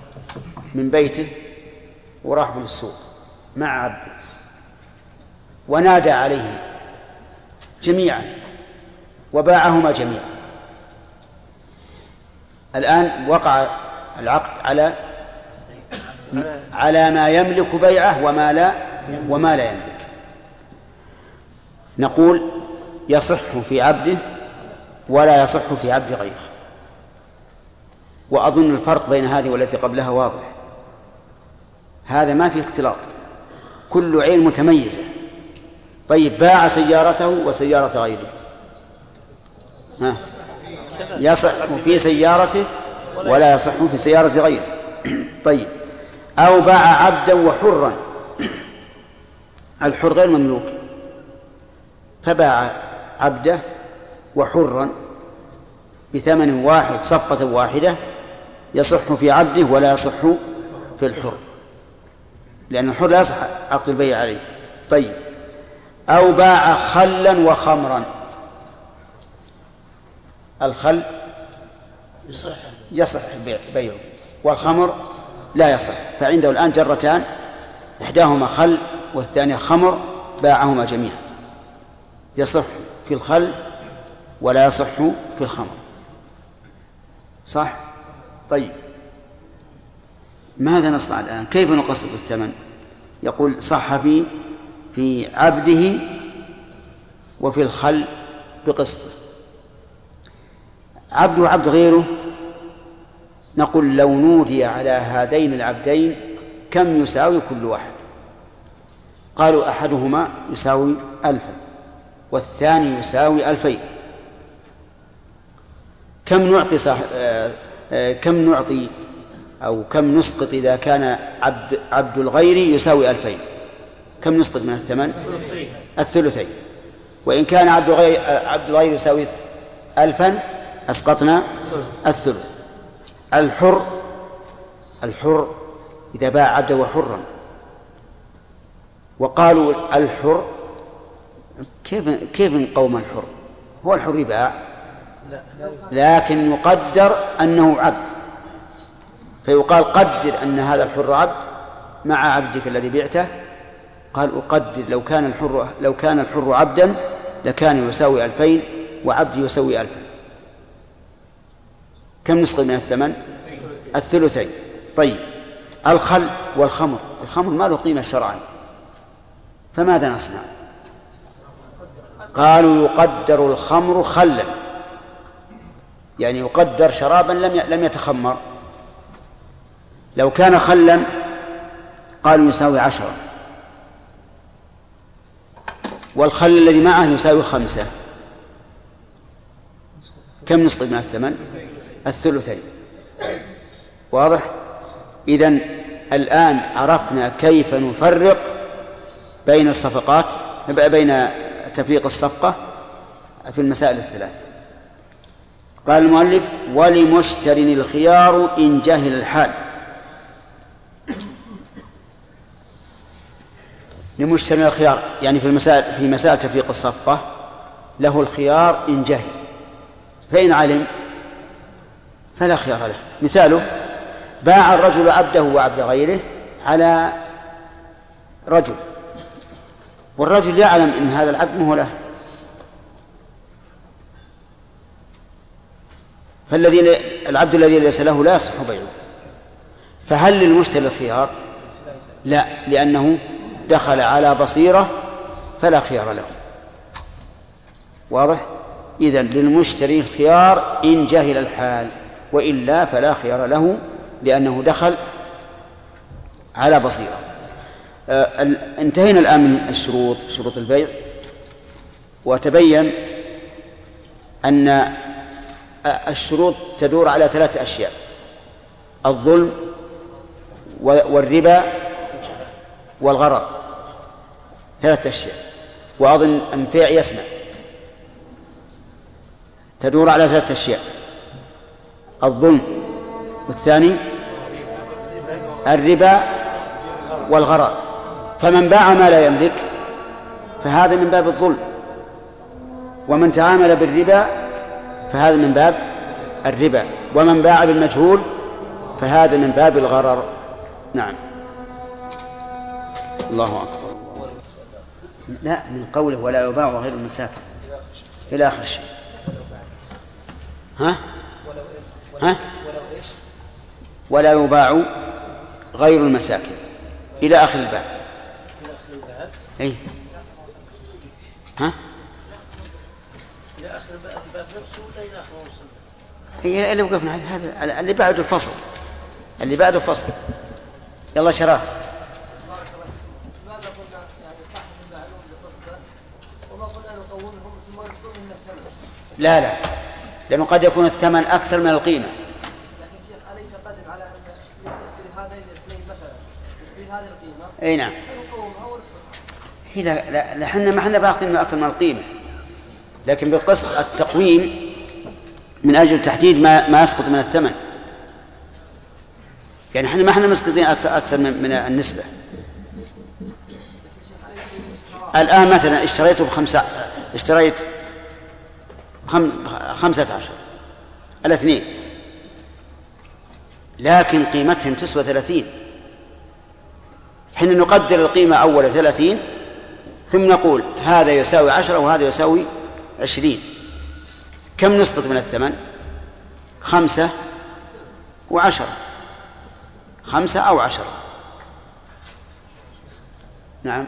من بيته وراح للسوق مع عبده ونادى عليهم جميعا وباعهما جميعا. الآن وقع العقد على ما يملك بيعه وما لا يملك. نقول يصح في عبده ولا يصح في عبد غيره. وأظن الفرق بين هذه والتي قبلها واضح. هذا ما فيه اختلاط، كل عين متميزة. طيب باع سيارته وسيارة غيره، يصح في سيارته ولا يصح في سيارة غيره. طيب أو باع عبدا وحرا، الحر غير مملوك، فباع عبده وحرا بثمن واحد صفقة واحدة، يصح في عبده ولا يصح في الحر، لأن الحر لا يصح عقد البيع عليه. طيب أو باع خلا وخمرا، الخل يصح بيعه والخمر لا يصح، فعنده الآن جرتان، إحداهما خل والثانية خمر، باعهما جميعا، يصح في الخل ولا يصح في الخمر. صح؟ طيب ماذا نصنع الآن؟ كيف نقسط الثمن؟ يقول صح في عبده وفي الخل بقسطه. عبده وعبد غيره، نقول لو نودي على هذين العبدين كم يساوي كل واحد؟ قالوا أحدهما يساوي 1000 والثاني يساوي 2000. كم نعطي أو كم نسقط إذا كان عبد الغير يساوي 2000؟ كم نسقط من الثمن؟ الثلثين. وإن كان عبد الغير يساوي 1000 أسقطنا الثلث. الحر إذا باع عبده وحرا، وقالوا الحر كيف نقوم الحر؟ هو الحر يباع لكن يقدر أنه عبد، فيقال قدر أن هذا الحر عبد مع عبدك الذي بعته. قال أقدر لو كان الحر عبدا لكان يساوي 2000 وعبدي يساوي 1000. كم نسقط من الثمن؟ الثلثين. طيب الخل والخمر، الخمر ما له قيمة شرعا، فماذا نصنع؟ قالوا يقدر الخمر خلا، يعني يقدر شرابا لم يتخمر. لو كان خلا قالوا يساوي 10، والخل الذي معه يساوي 5. كم نسقط من الثمن؟ الثلثين. واضح؟ إذن الآن عرفنا كيف نفرق بين الصفقات، بين تفريق الصفقة في المسائل الثلاث. قال المؤلف: ولمشتر الخيار إن جهل الحال. لمشتر الخيار يعني في مسائل تفريق الصفقة له الخيار إن جهل، فإن علم فلا خيار له. مثاله: باع الرجل عبده وعبد غيره على رجل، والرجل يعلم إن هذا العبد مو له، العبد الذي ليس له لا يصح بيعه. فهل للمشتري الخيار؟ لا، لأنه دخل على بصيرة فلا خيار له. واضح؟ إذن للمشتري الخيار إن جهل الحال، وإلا فلا خيار له لأنه دخل على بصيرة. انتهينا الآن من شروط البيع، وتبين أن الشروط تدور على 3 أشياء: الظلم والربا والغرر. 3 أشياء، وأظن أن البيع يسمع. تدور على 3 أشياء: الظلم، والثاني الربا والغرر. فمن باع ما لا يملك فهذا من باب الظلم، ومن تعامل بالربا فهذا من باب الربا، ومن باع بالمجهول فهذا من باب الغرر. نعم. الله أكبر. لا، من قوله ولا يباع غير المساكن إلى آخر الشيء. ها؟ ولا يباع غير المساكن إلى آخر الباب. أي ها؟ إلى آخر الباب نفسه ولا إلى آخر وصل؟ هي اللي وقفنا هذا اللي بعده الفصل، اللي بعده فصل. يلا شراه. لا لا، لأنه قد يكون الثمن أكثر من القيمة. لكن شيخ أليس قادر على أن يشتري هذين الاثنين مثلا بهذه القيمة؟ أي نعم. لا حنا ما حنا باخذين أكثر من القيمة، لكن بالقسط التقويم من أجل تحديد ما يسقط من الثمن. يعني حنا ما حنا مسقطين أكثر من النسبة. الآن مثلا اشتريت 15 الاثنين، لكن قيمتهم تسوى 30. حين نقدر القيمة أول 30 ثم نقول هذا يساوي 10 وهذا يساوي 20، كم نسقط من الثمن؟ 5 و10، 5 أو 10. نعم.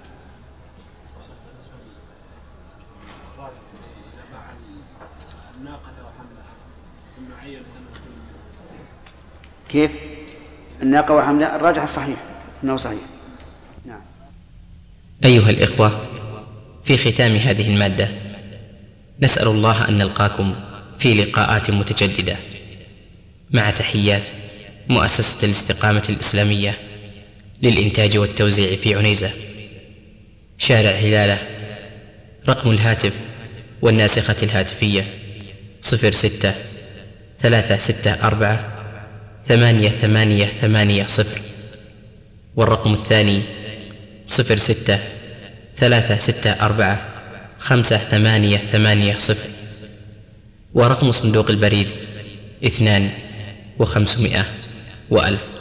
كيف؟ الناقة وحملها الراجح الصحيح أنه صحيح. نعم. أيها الإخوة، في ختام هذه المادة نسأل الله أن نلقاكم في لقاءات متجددة، مع تحيات مؤسسة الاستقامة الإسلامية للإنتاج والتوزيع في عنيزة، شارع هلالة. رقم الهاتف والناسخة الهاتفية 06-364-8880، والرقم الثاني 06-364-5880، ورقم صندوق البريد 2500 و1000.